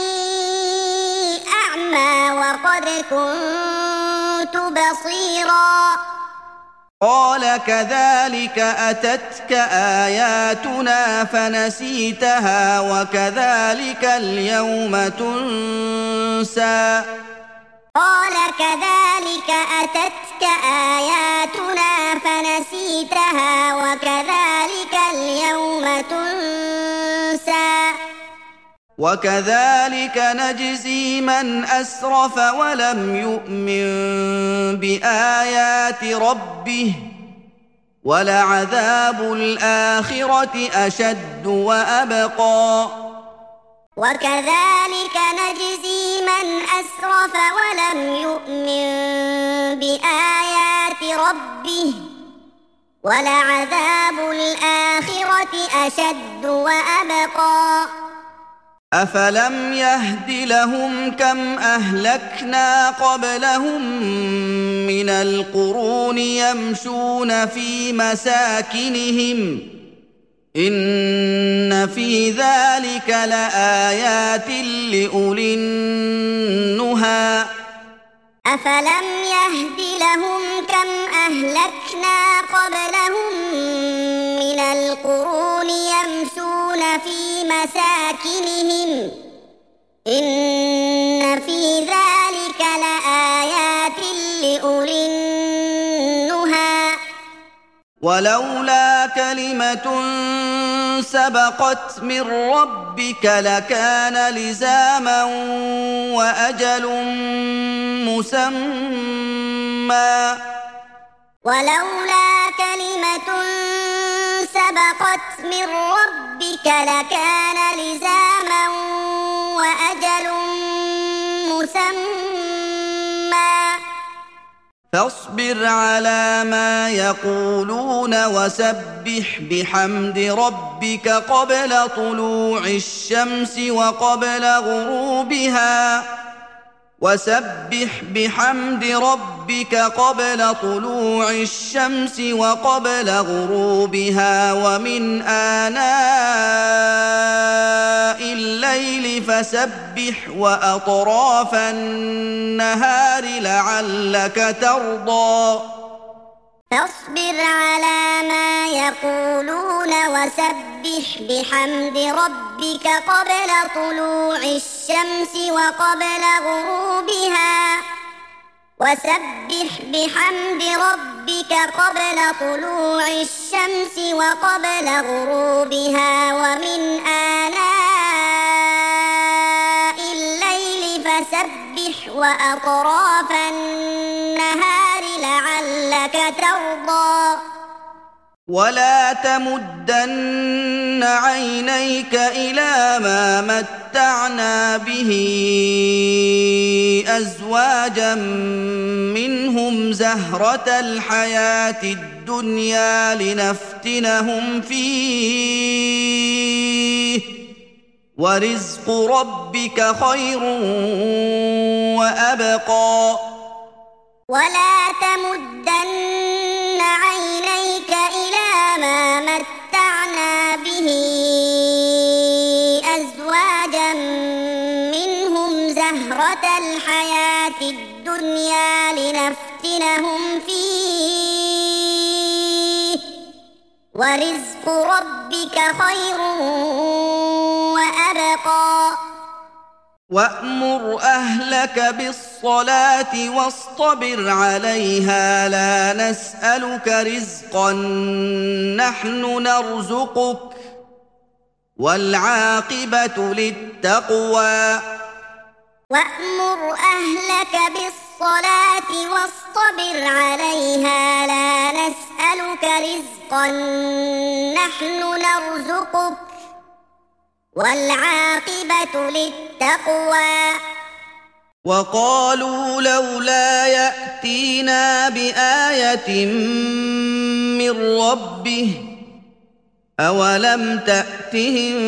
أعمى وقد كنت بصيرا قال كذلك أتتك آياتنا فنسيتها وكذلك اليوم تنسى قال كذلك أتتك آياتنا فنسيتها وكذلك اليوم تنسى وكذلك نجزي من أسرف ولم يؤمن بآيات ربه ولعذاب الآخرة أشد وأبقى وكذلك نجزي من أسرف ولم يؤمن بآيات ربه ولعذاب الآخرة أشد وأبقى أفلم يهد لهم كم أهلكنا قبلهم من القرون يمشون في مساكنهم إن في ذلك لآيات لأولي النهى أفلم يهد لهم كم أهلكنا قبلهم من القرون يمشون في مساكنهم إن في ذلك لآيات لأولي النهى ولولا كلمة سبقت من ربك لكان لزاما وأجل مسمى ولولا كلمة سبقت من ربك لكان لزاما وأجل مسمى فاصبر على ما يقولون وسبح بحمد ربك قبل طلوع الشمس وقبل غروبها وسبح بحمد ربك قبل طلوع الشمس وقبل غروبها ومن آناء الليل فسبح وأطراف النهار لعلك ترضى فاصبر على ما يقولون وسبح بحمد ربك قبل طلوع الشمس وقبل غروبها وسبح بحمد ربك قبل طلوع الشمس وقبل غروبها ومن آناء الليل فسبح وأطراف النهار لعلك ترضى ولا تمدن عينيك إلى ما متعنا به أزواجا منهم زهرة الحياة الدنيا لنفتنهم فيه ورزق ربك خير وأبقى ولا تمدن عينيك إلى ما متعنا به أزواجا منهم زهرة الحياة الدنيا لنفتنهم فيه ورزق ربك خير وأبقى وأمر أهلك بالصلاة واصطبر عليها لا نسألك رزقا نحن نرزقك والعاقبة للتقوى وأمر أهلك بالصلاة واصطبر عليها لا نسألك رزقا نحن نرزقك والعاقبة للتقوى وقالوا لولا يأتينا بآية من ربه أولم تأتهم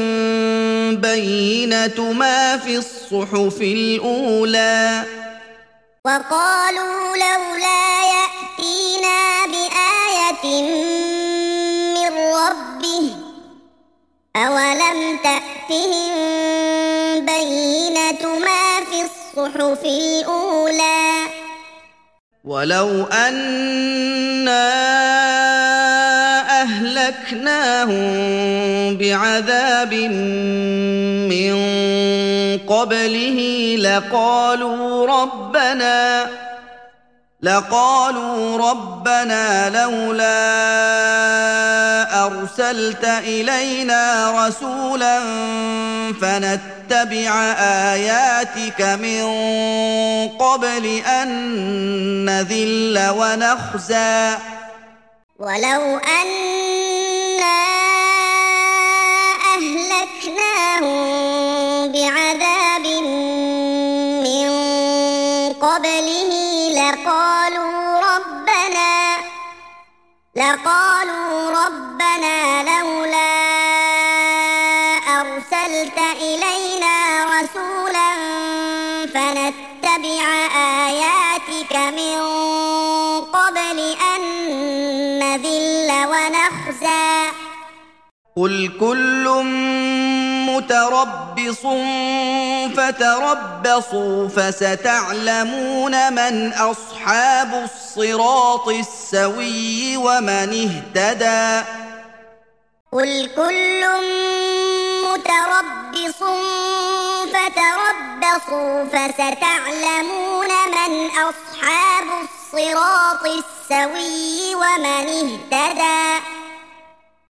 بينة ما في الصحف الأولى وقالوا لولا يأتينا بآية من ربه أولم تأتهم بينة ما في الصحف الأولى ولو أنا أهلكناهم بعذاب من قبله لقالوا ربنا لقالوا ربنا لولا أرسلت إلينا رسولا فنتبع آياتك من قبل أن نذل ونخزى ولو أنا أهلكناهم بعذاب من قبله لقالوا ربنا لقالوا ربنا لولا أرسلت إلينا رسولا فنتبع آياتك من قبل أن نذل ونخزى قل كل متربص فتربصوا فستعلمون من أصحاب الصراط السوي ومن اهتدى قل كل متربص فتربصوا فستعلمون من أصحاب الصراط السوي ومن اهتدى